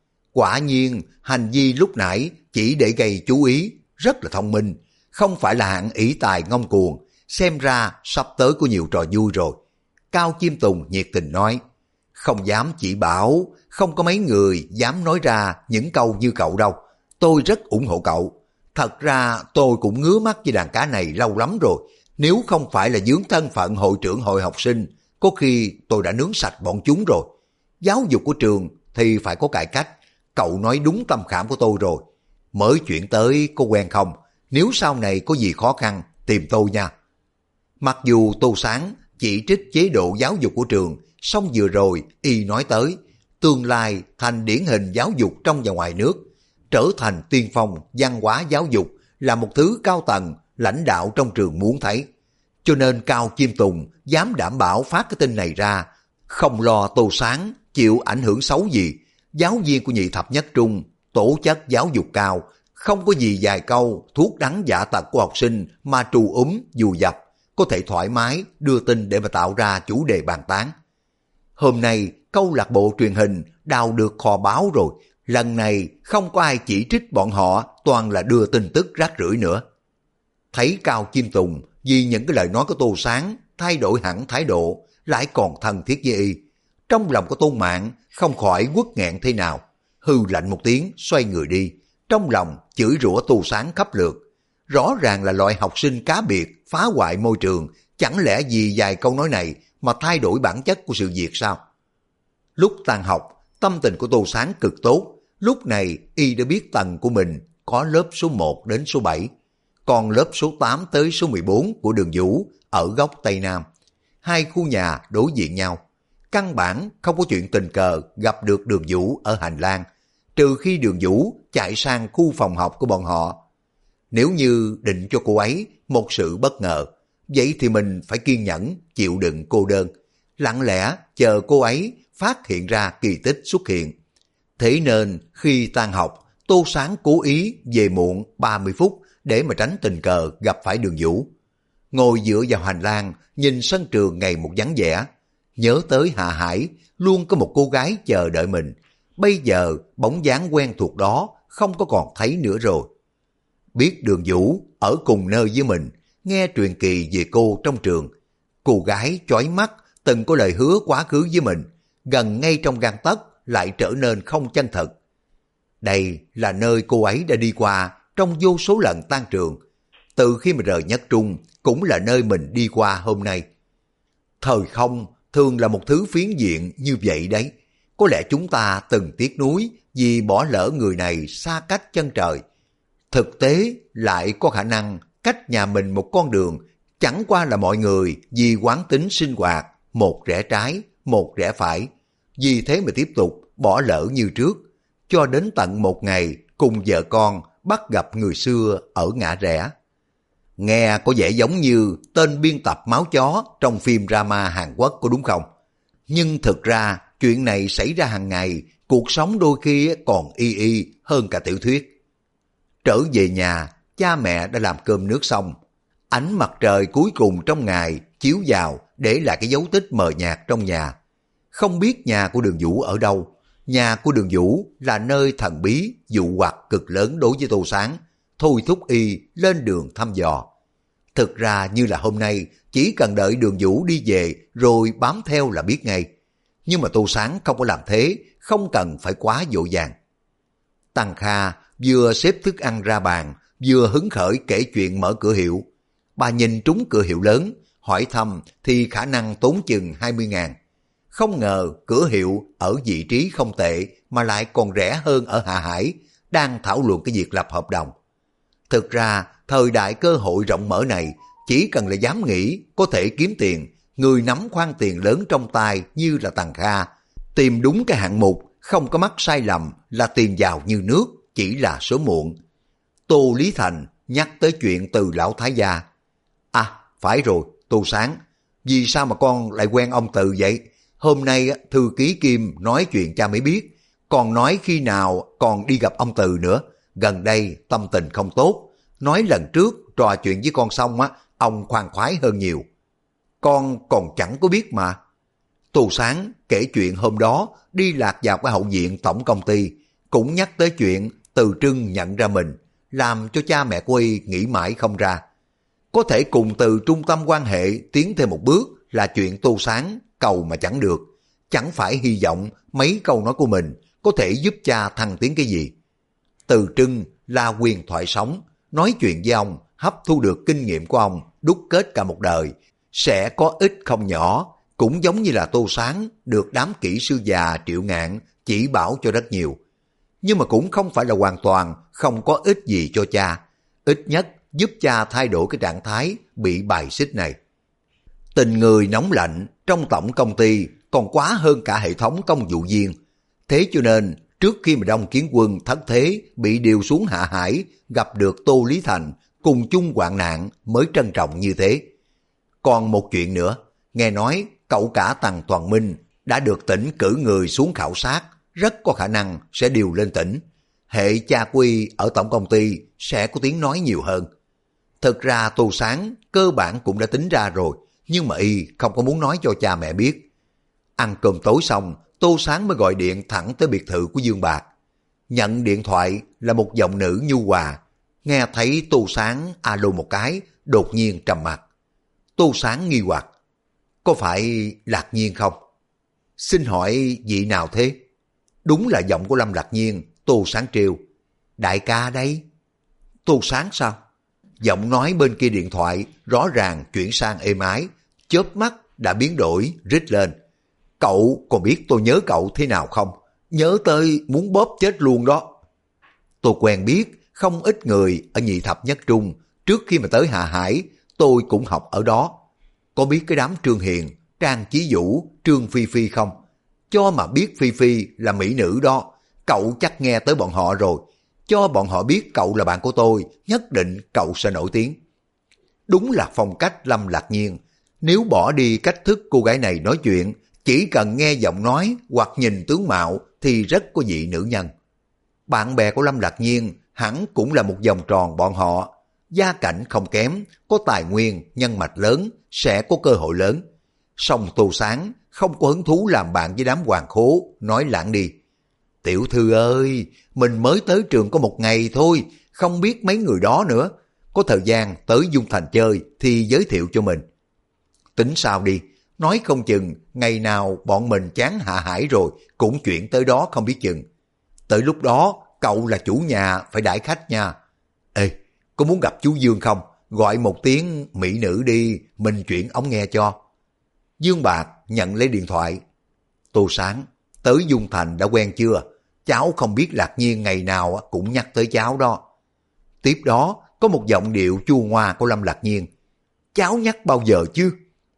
Quả nhiên, hành vi lúc nãy chỉ để gây chú ý, rất là thông minh, không phải là hạng ỷ tài ngông cuồng, xem ra sắp tới có nhiều trò vui rồi. Cao Chiêm Tùng nhiệt tình nói, không dám chỉ bảo, không có mấy người dám nói ra những câu như cậu đâu, tôi rất ủng hộ cậu. Thật ra tôi cũng ngứa mắt với đàn cá này lâu lắm rồi, nếu không phải là vướng thân phận hội trưởng hội học sinh, có khi tôi đã nướng sạch bọn chúng rồi. Giáo dục của trường thì phải có cải cách, cậu nói đúng tâm khảm của tôi rồi. Mới chuyển tới có quen không? Nếu sau này có gì khó khăn, tìm tôi nha. Mặc dù Tô Sáng chỉ trích chế độ giáo dục của trường, song vừa rồi y nói tới, tương lai thành điển hình giáo dục trong và ngoài nước, trở thành tiên phong văn hóa giáo dục là một thứ cao tầng lãnh đạo trong trường muốn thấy. Cho nên Cao Chiêm Tùng dám đảm bảo phát cái tin này ra, không lo Tô Sáng chịu ảnh hưởng xấu gì. Giáo viên của nhị thập nhất trung, tổ chất giáo dục cao, không có gì vài câu thuốc đắng dạ tật của học sinh mà trù dù dập, có thể thoải mái đưa tin để mà tạo ra chủ đề bàn tán. Hôm nay câu lạc bộ truyền hình đào được kho báo rồi, lần này không có ai chỉ trích bọn họ, toàn là đưa tin tức rác rưởi nữa. Thấy Cao Chiêm Tùng vì những cái lời nói của Tô Sáng thay đổi hẳn thái độ, lại còn thân thiết với y, trong lòng của Tôn Mạng không khỏi quất nghẹn thế nào, hư lạnh một tiếng xoay người đi, trong lòng chửi rủa Tô Sáng khắp lượt. Rõ ràng là loại học sinh cá biệt phá hoại môi trường, chẳng lẽ vì vài câu nói này mà thay đổi bản chất của sự việc sao? Lúc tan học, tâm tình của Tô Sáng cực tốt, lúc này y đã biết tầng của mình có lớp số 1 đến số 7, còn lớp số 8 tới số 14 của đường Vũ ở góc Tây Nam. Hai khu nhà đối diện nhau. Căn bản không có chuyện tình cờ gặp được đường Vũ ở hành lang, trừ khi đường Vũ chạy sang khu phòng học của bọn họ. Nếu như định cho cô ấy một sự bất ngờ, vậy thì mình phải kiên nhẫn chịu đựng cô đơn, lặng lẽ chờ cô ấy phát hiện ra kỳ tích xuất hiện. Thế nên khi tan học, Tô Sáng cố ý về muộn 30 phút để mà tránh tình cờ gặp phải đường Vũ. Ngồi dựa vào hành lang, nhìn sân trường ngày một vắng vẻ, nhớ tới Hạ Hải, luôn có một cô gái chờ đợi mình. Bây giờ bóng dáng quen thuộc đó không có còn thấy nữa rồi. Biết đường Vũ ở cùng nơi với mình, nghe truyền kỳ về cô trong trường. Cô gái chói mắt từng có lời hứa quá khứ với mình, gần ngay trong gang tấc lại trở nên không chân thật. Đây là nơi cô ấy đã đi qua trong vô số lần tan trường. Từ khi mà rời nhất trung cũng là nơi mình đi qua hôm nay. Thời không thường là một thứ phiến diện như vậy đấy. Có lẽ chúng ta từng tiếc nuối vì bỏ lỡ người này xa cách chân trời. Thực tế lại có khả năng cách nhà mình một con đường, chẳng qua là mọi người vì quán tính sinh hoạt, một rẽ trái, một rẽ phải. Vì thế mà tiếp tục bỏ lỡ như trước, cho đến tận một ngày cùng vợ con bắt gặp người xưa ở ngã rẽ. Nghe có vẻ giống như tên biên tập máu chó trong phim drama Hàn Quốc có đúng không? Nhưng thực ra chuyện này xảy ra hàng ngày, cuộc sống đôi khi còn y hơn cả tiểu thuyết. Trở về nhà, cha mẹ đã làm cơm nước xong. Ánh mặt trời cuối cùng trong ngày chiếu vào để lại cái dấu tích mờ nhạt trong nhà. Không biết nhà của Đường Vũ ở đâu. Nhà của Đường Vũ là nơi thần bí, dụ hoặc cực lớn đối với Tô Sáng, thôi thúc y lên đường thăm dò. Thực ra như là hôm nay, chỉ cần đợi Đường Vũ đi về rồi bám theo là biết ngay. Nhưng mà Tô Sáng không có làm thế, không cần phải quá vội vàng. Tăng Kha vừa xếp thức ăn ra bàn, vừa hứng khởi kể chuyện mở cửa hiệu. Bà nhìn trúng cửa hiệu lớn, hỏi thăm thì khả năng tốn chừng 20.000. Không ngờ cửa hiệu ở vị trí không tệ mà lại còn rẻ hơn ở Hạ Hải, đang thảo luận cái việc lập hợp đồng. Thực ra, thời đại cơ hội rộng mở này, chỉ cần là dám nghĩ có thể kiếm tiền, người nắm khoản tiền lớn trong tay như là Tằng Kha, tìm đúng cái hạng mục, không có mắc sai lầm là tiền vào như nước, chỉ là sớm muộn. Tô Lý Thành nhắc tới chuyện Từ lão thái gia. À, phải rồi, Tô Sáng, vì sao mà con lại quen ông Từ vậy? Hôm nay thư ký Kim nói chuyện cha mới biết, còn nói khi nào còn đi gặp ông Từ nữa. Gần đây tâm tình không tốt, nói lần trước trò chuyện với con xong ông khoan khoái hơn nhiều. Con còn chẳng có biết mà. Tô Sáng kể chuyện hôm đó đi lạc vào cái hậu viện tổng công ty, cũng nhắc tới chuyện Từ Trưng nhận ra mình, làm cho cha mẹ của y nghĩ mãi không ra. Có thể cùng Từ trung tâm quan hệ tiến thêm một bước là chuyện Tô Sáng cầu mà chẳng được. Chẳng phải hy vọng mấy câu nói của mình có thể giúp cha thăng tiến cái gì. Từ Trưng là quyền thoại sống, nói chuyện với ông, hấp thu được kinh nghiệm của ông, đúc kết cả một đời, sẽ có ích không nhỏ, cũng giống như là Tô Sáng được đám kỹ sư già Triệu Ngạn chỉ bảo cho rất nhiều. Nhưng mà cũng không phải là hoàn toàn không có ích gì cho cha, ít nhất giúp cha thay đổi cái trạng thái bị bài xích này. Tình người nóng lạnh trong tổng công ty còn quá hơn cả hệ thống công vụ viên. Thế cho nên trước khi mà Đông Kiến Quân thất thế bị điều xuống Hạ Hải, gặp được Tô Lý Thành cùng chung hoạn nạn mới trân trọng như thế. Còn một chuyện nữa, nghe nói cậu cả Tằng Toàn Minh đã được tỉnh cử người xuống khảo sát, rất có khả năng sẽ điều lên tỉnh. Hệ cha quy ở tổng công ty sẽ có tiếng nói nhiều hơn. Thực ra Tô Sáng cơ bản cũng đã tính ra rồi, nhưng mà y không có muốn nói cho cha mẹ biết. Ăn cơm tối xong, Tô Sáng mới gọi điện thẳng tới biệt thự của Dương Bạc. Nhận điện thoại là một giọng nữ nhu hòa. Nghe thấy Tô Sáng alo một cái, đột nhiên trầm mặt. Tô Sáng nghi hoặc, có phải Lạc Nhiên không? Xin hỏi vị nào thế? Đúng là giọng của Lâm Lạc Nhiên. Tô Sáng trêu, đại ca đây. Tô Sáng sao? Giọng nói bên kia điện thoại rõ ràng chuyển sang êm ái, chớp mắt đã biến đổi, rít lên. Cậu còn biết tôi nhớ cậu thế nào không? Nhớ tới muốn bóp chết luôn đó. Tôi quen biết không ít người ở Nhị Thập Nhất Trung, trước khi mà tới Hạ Hải, tôi cũng học ở đó. Có biết cái đám Trương Hiền, Trang Chí Vũ, Trương Phi Phi không? Cho mà biết Phi Phi là mỹ nữ đó, cậu chắc nghe tới bọn họ rồi. Cho bọn họ biết cậu là bạn của tôi, nhất định cậu sẽ nổi tiếng. Đúng là phong cách Lâm Lạc Nhiên. Nếu bỏ đi cách thức cô gái này nói chuyện, chỉ cần nghe giọng nói hoặc nhìn tướng mạo thì rất có vị nữ nhân. Bạn bè của Lâm Lạc Nhiên hẳn cũng là một vòng tròn bọn họ. Gia cảnh không kém, có tài nguyên, nhân mạch lớn, sẽ có cơ hội lớn. Song Tô Sáng không có hứng thú làm bạn với đám hoàng khố, nói lãng đi. Tiểu thư ơi, mình mới tới trường có một ngày thôi, không biết mấy người đó nữa. Có thời gian tới Dung Thành chơi thì giới thiệu cho mình. Tính sao đi, nói không chừng ngày nào bọn mình chán Hạ Hải rồi cũng chuyển tới đó không biết chừng. Tới lúc đó cậu là chủ nhà phải đãi khách nha. Ê, có muốn gặp chú Dương không? Gọi một tiếng mỹ nữ đi, mình chuyển ống nghe cho. Dương Bạc nhận lấy điện thoại. Tô Sáng, tới Dung Thành đã quen chưa? Cháu không biết Lạc Nhiên ngày nào cũng nhắc tới cháu đó. Tiếp đó có một giọng điệu chua ngoa của Lâm Lạc Nhiên. Cháu nhắc bao giờ chứ?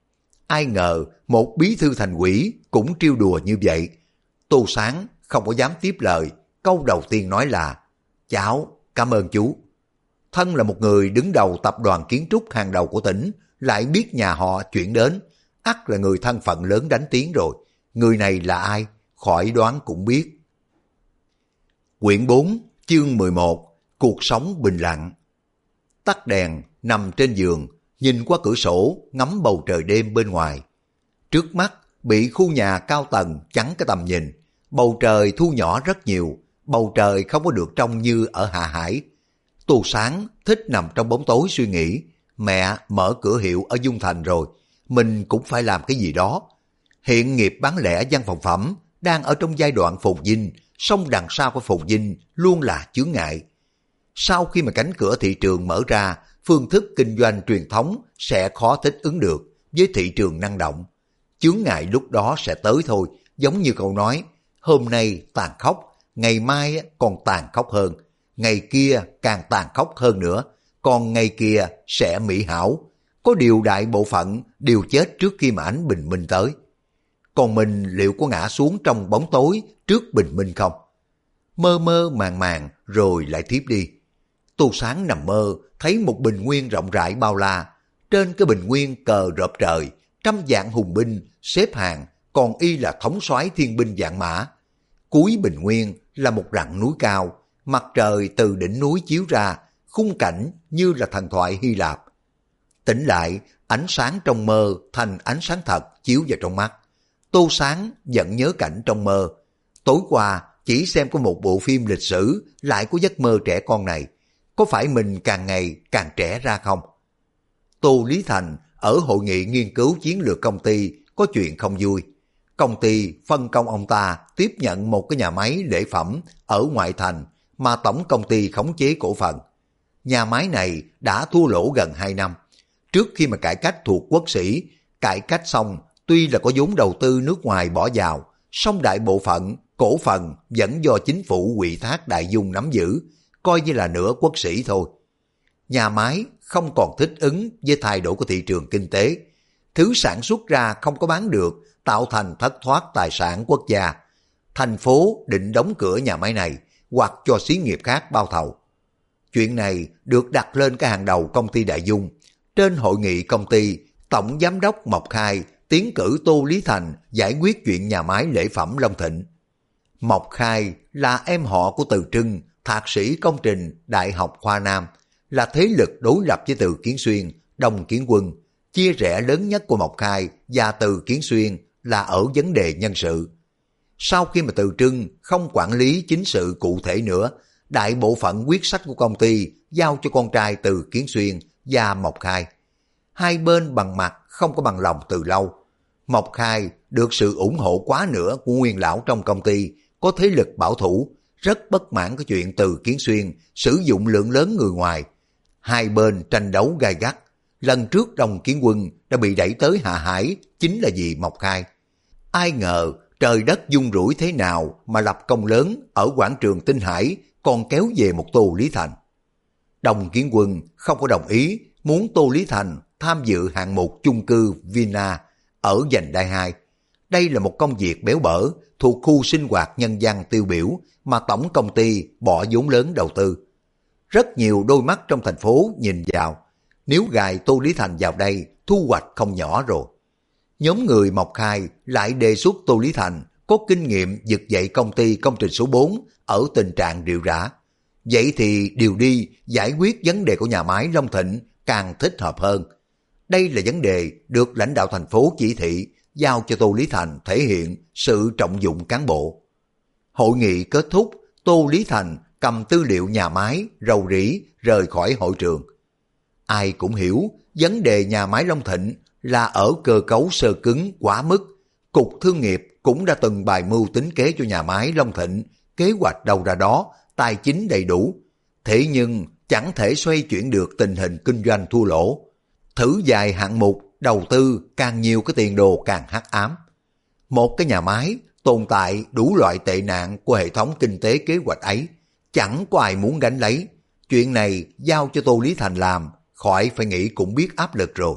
Ai ngờ một bí thư thành ủy cũng trêu đùa như vậy. Tô Sáng không có dám tiếp lời. Câu đầu tiên nói là cháu cảm ơn chú. Thân là một người đứng đầu tập đoàn kiến trúc hàng đầu của tỉnh, lại biết nhà họ chuyển đến, ắt là người thân phận lớn đánh tiếng rồi. Người này là ai? Khỏi đoán cũng biết. Quyển 4, chương 11, cuộc sống bình lặng. Tắt đèn, nằm trên giường, nhìn qua cửa sổ, ngắm bầu trời đêm bên ngoài. Trước mắt bị khu nhà cao tầng chắn cái tầm nhìn, bầu trời thu nhỏ rất nhiều, bầu trời không có được trong như ở Hạ Hải. Tô Sáng thích nằm trong bóng tối suy nghĩ, mẹ mở cửa hiệu ở Dung Thành rồi, mình cũng phải làm cái gì đó. Hiện nghiệp bán lẻ văn phòng phẩm đang ở trong giai đoạn phồn vinh, song đằng sau của phồn vinh luôn là chướng ngại. Sau khi mà cánh cửa thị trường mở ra, phương thức kinh doanh truyền thống sẽ khó thích ứng được với thị trường năng động. Chướng ngại lúc đó sẽ tới thôi, giống như câu nói, hôm nay tàn khốc, ngày mai còn tàn khốc hơn, ngày kia càng tàn khốc hơn nữa, còn ngày kia sẽ mỹ hảo. Có điều đại bộ phận đều chết trước khi mà ánh bình minh tới. Còn mình liệu có ngã xuống trong bóng tối trước bình minh không? Mơ mơ màng màng rồi lại thiếp đi. Tô Sáng nằm mơ, thấy một bình nguyên rộng rãi bao la. Trên cái bình nguyên cờ rợp trời, trăm vạn hùng binh xếp hàng, còn y là thống soái thiên binh vạn mã. Cuối bình nguyên là một rặng núi cao, mặt trời từ đỉnh núi chiếu ra, khung cảnh như là thần thoại Hy Lạp. Tỉnh lại, ánh sáng trong mơ thành ánh sáng thật chiếu vào trong mắt. Tô Sáng vẫn nhớ cảnh trong mơ. Tối qua chỉ xem có một bộ phim lịch sử, lại có giấc mơ trẻ con này. Có phải mình càng ngày càng trẻ ra không? Tô Lý Thành ở hội nghị nghiên cứu chiến lược công ty có chuyện không vui. Công ty phân công ông ta tiếp nhận một cái nhà máy lễ phẩm ở ngoại thành mà tổng công ty khống chế cổ phần. Nhà máy này đã thua lỗ gần 2 năm. Trước khi mà cải cách thuộc quốc sĩ, cải cách xong tuy là có vốn đầu tư nước ngoài bỏ vào, song đại bộ phận cổ phần vẫn do chính phủ ủy thác Đại Dung nắm giữ, coi như là nửa quốc sĩ thôi. Nhà máy không còn thích ứng với thay đổi của thị trường kinh tế. Thứ sản xuất ra không có bán được, tạo thành thất thoát tài sản quốc gia. Thành phố định đóng cửa nhà máy này hoặc cho xí nghiệp khác bao thầu. Chuyện này được đặt lên cái hàng đầu công ty Đại Dung. Trên hội nghị công ty, Tổng Giám đốc Mộc Khai tiến cử Tô Lý Thành giải quyết chuyện nhà máy lễ phẩm Long Thịnh. Mộc Khai là em họ của Từ Trưng, thạc sĩ công trình Đại học Khoa Nam, là thế lực đối lập với Từ Kiến Xuyên, Đông Kiến Quân. Chia rẽ lớn nhất của Mộc Khai và Từ Kiến Xuyên là ở vấn đề nhân sự. Sau khi mà Từ Trưng không quản lý chính sự cụ thể nữa, đại bộ phận quyết sách của công ty giao cho con trai Từ Kiến Xuyên và Mộc Khai. Hai bên bằng mặt không có bằng lòng từ lâu. Mộc Khai được sự ủng hộ quá nữa của nguyên lão trong công ty, có thế lực bảo thủ, rất bất mãn cái chuyện Từ Kiến Xuyên sử dụng lượng lớn người ngoài. Hai bên tranh đấu gay gắt. Lần trước Đông Kiến Quân đã bị đẩy tới Hạ Hải chính là vì Mộc Khai. Ai ngờ trời đất dung rủi thế nào mà lập công lớn ở quảng trường Tinh Hải còn kéo về một Tô Lý Thành. Đông Kiến Quân không có đồng ý muốn Tô Lý Thành tham dự hạng mục chung cư Vina ở vành đai 2. Đây là một công việc béo bở thuộc khu sinh hoạt nhân dân tiêu biểu mà tổng công ty bỏ vốn lớn đầu tư. Rất nhiều đôi mắt trong thành phố nhìn vào, nếu gài Tô Lý Thành vào đây thu hoạch không nhỏ rồi. Nhóm người Mộc Khai lại đề xuất Tô Lý Thành có kinh nghiệm vực dậy công ty công trình số 4 ở tình trạng rệu rã. Vậy thì điều đi giải quyết vấn đề của nhà máy Long Thịnh càng thích hợp hơn. Đây là vấn đề được lãnh đạo thành phố chỉ thị giao cho Tô Lý Thành thể hiện sự trọng dụng cán bộ. Hội nghị kết thúc, Tô Lý Thành cầm tư liệu nhà máy rầu rĩ rời khỏi hội trường. Ai cũng hiểu vấn đề nhà máy Long Thịnh là ở cơ cấu sơ cứng quá mức. Cục Thương nghiệp cũng đã từng bài mưu tính kế cho nhà máy Long Thịnh, kế hoạch đâu ra đó, tài chính đầy đủ. Thế nhưng chẳng thể xoay chuyển được tình hình kinh doanh thua lỗ. Thử dài hạng mục, đầu tư càng nhiều cái tiền đồ càng hắc ám. Một cái nhà máy tồn tại đủ loại tệ nạn của hệ thống kinh tế kế hoạch ấy, chẳng có ai muốn gánh lấy. Chuyện này giao cho Tô Lý Thành làm, khỏi phải nghĩ cũng biết áp lực rồi.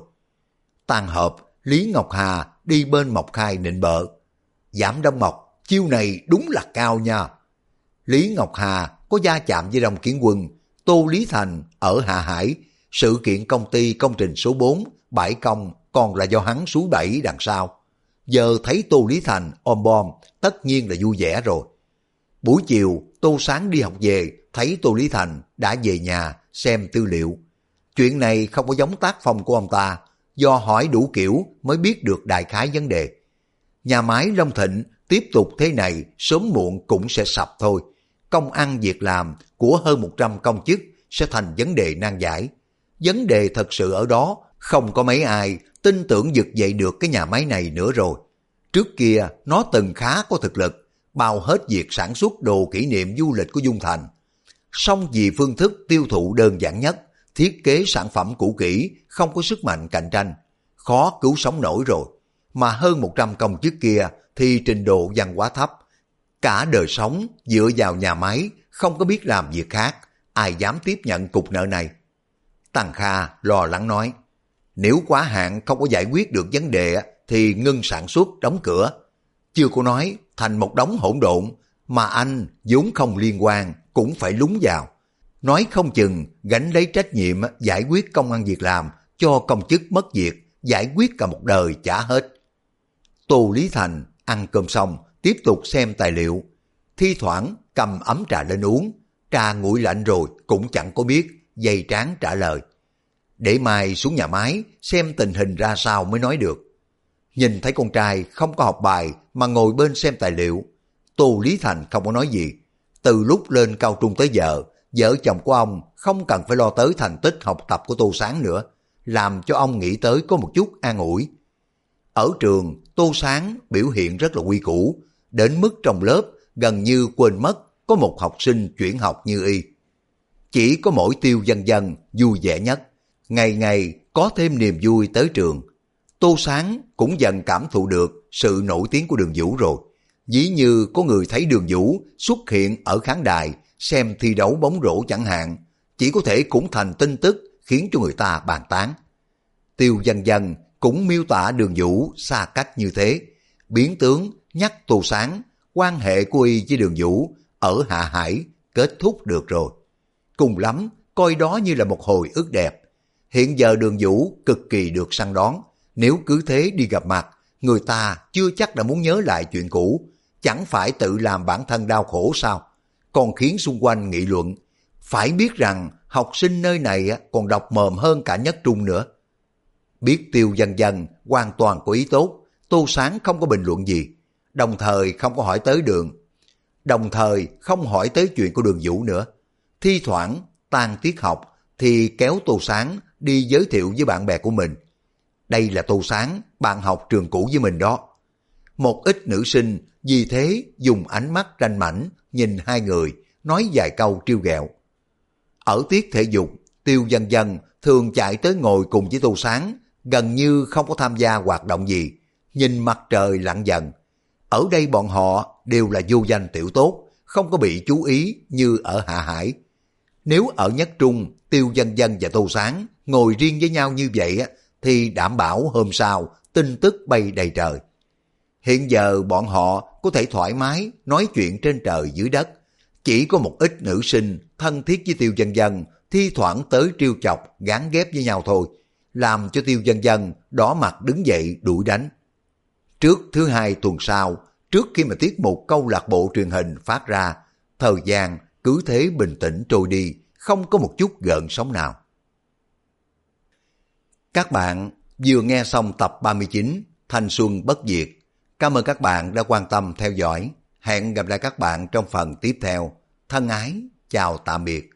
Tan họp, Lý Ngọc Hà đi bên Mộc Khai nịnh bợ. Giám đốc Mộc, chiêu này đúng là cao nha. Lý Ngọc Hà có va chạm với Đông Kiến Quân, Tô Lý Thành ở Hạ Hải. Sự kiện công ty công trình số 4, bãi công còn là do hắn suối bẫy đằng sau. Giờ thấy Tô Lý Thành ôm bom, tất nhiên là vui vẻ rồi. Buổi chiều, Tô Sáng đi học về, thấy Tô Lý Thành đã về nhà xem tư liệu. Chuyện này không có giống tác phong của ông ta. do hỏi đủ kiểu mới biết được đại khái vấn đề. Nhà máy Long Thịnh tiếp tục thế này sớm muộn cũng sẽ sập thôi. Công ăn việc làm của hơn 100 công chức sẽ thành vấn đề nan giải. Vấn đề thật sự ở đó, không có mấy ai tin tưởng vực dậy được cái nhà máy này nữa rồi. Trước kia nó từng khá có thực lực, bao hết việc sản xuất đồ kỷ niệm du lịch của Dung Thành. Song vì phương thức tiêu thụ đơn giản nhất, thiết kế sản phẩm cũ kỹ, không có sức mạnh cạnh tranh, khó cứu sống nổi rồi. Mà hơn 100 công chức kia thì trình độ văn hóa thấp, cả đời sống dựa vào nhà máy, không có biết làm việc khác, ai dám tiếp nhận cục nợ này. Tăng Kha lo lắng nói, nếu quá hạn không có giải quyết được vấn đề thì ngưng sản xuất, đóng cửa. Chưa có nói thành một đống hỗn độn, mà anh vốn không liên quan cũng phải lúng vào. Nói không chừng gánh lấy trách nhiệm giải quyết công ăn việc làm cho công chức mất việc, giải quyết cả một đời trả hết. Tô Lý Thành ăn cơm xong tiếp tục xem tài liệu, thi thoảng cầm ấm trà lên uống, trà nguội lạnh rồi cũng chẳng có biết, dây trán trả lời. Để mai xuống nhà máy xem tình hình ra sao mới nói được. Nhìn thấy con trai không có học bài mà ngồi bên xem tài liệu, Tô Lý Thành không có nói gì. Từ lúc lên cao trung tới giờ, vợ chồng của ông không cần phải lo tới thành tích học tập của Tô Sáng nữa, làm cho ông nghĩ tới có một chút an ủi. Ở trường, Tô Sáng biểu hiện rất là quy củ, đến mức trong lớp gần như quên mất có một học sinh chuyển học như y. Chỉ có mỗi Tiêu Dân Dân vui vẻ nhất, ngày ngày có thêm niềm vui tới trường. Tô Sáng cũng dần cảm thụ được sự nổi tiếng của Đường Vũ rồi. Ví như có người thấy Đường Vũ xuất hiện ở khán đài xem thi đấu bóng rổ chẳng hạn, chỉ có thể cũng thành tin tức khiến cho người ta bàn tán. Tiêu Dân Dân cũng miêu tả Đường Vũ xa cách như thế, biến tướng nhắc Tô Sáng quan hệ của y với Đường Vũ ở Hạ Hải kết thúc được rồi. Cùng lắm coi đó như là một hồi ức đẹp. Hiện giờ Đường Vũ cực kỳ được săn đón, nếu cứ thế đi gặp mặt, người ta chưa chắc đã muốn nhớ lại chuyện cũ, chẳng phải tự làm bản thân đau khổ sao, còn khiến xung quanh nghị luận. Phải biết rằng học sinh nơi này còn độc mồm hơn cả Nhất Trung nữa. Biết Tiêu Dân Dân hoàn toàn có ý tốt, Tô Sáng không có bình luận gì, đồng thời không có hỏi tới đồng thời không hỏi tới chuyện của Đường Vũ nữa. Thi thoảng tan tiết học thì kéo Tô Sáng đi giới thiệu với bạn bè của mình. Đây là Tô Sáng, bạn học trường cũ với mình đó. Một ít nữ sinh vì thế dùng ánh mắt ranh mãnh nhìn hai người, nói vài câu trêu ghẹo. Ở tiết thể dục, Tiêu Dân Dân thường chạy tới ngồi cùng với Tô Sáng, gần như không có tham gia hoạt động gì, nhìn mặt trời lặn dần. Ở đây bọn họ đều là vô danh tiểu tốt, không có bị chú ý như ở Hạ Hải. Nếu ở Nhất Trung, Tiêu Dân Dân và Tô Sáng ngồi riêng với nhau như vậy thì đảm bảo hôm sau tin tức bay đầy trời. Hiện giờ bọn họ có thể thoải mái nói chuyện trên trời dưới đất. Chỉ có một ít nữ sinh thân thiết với Tiêu Dân Dân thi thoảng tới trêu chọc gán ghép với nhau thôi, làm cho Tiêu Dân Dân đỏ mặt đứng dậy đuổi đánh. Trước thứ hai tuần sau, trước khi mà tiết mục câu lạc bộ truyền hình phát ra, thời gian cứ thế bình tĩnh trôi đi, không có một chút gợn sóng nào. Các bạn vừa nghe xong tập 39 Thanh Xuân Bất Diệt. Cảm ơn các bạn đã quan tâm theo dõi. Hẹn gặp lại các bạn trong phần tiếp theo. Thân ái, chào tạm biệt.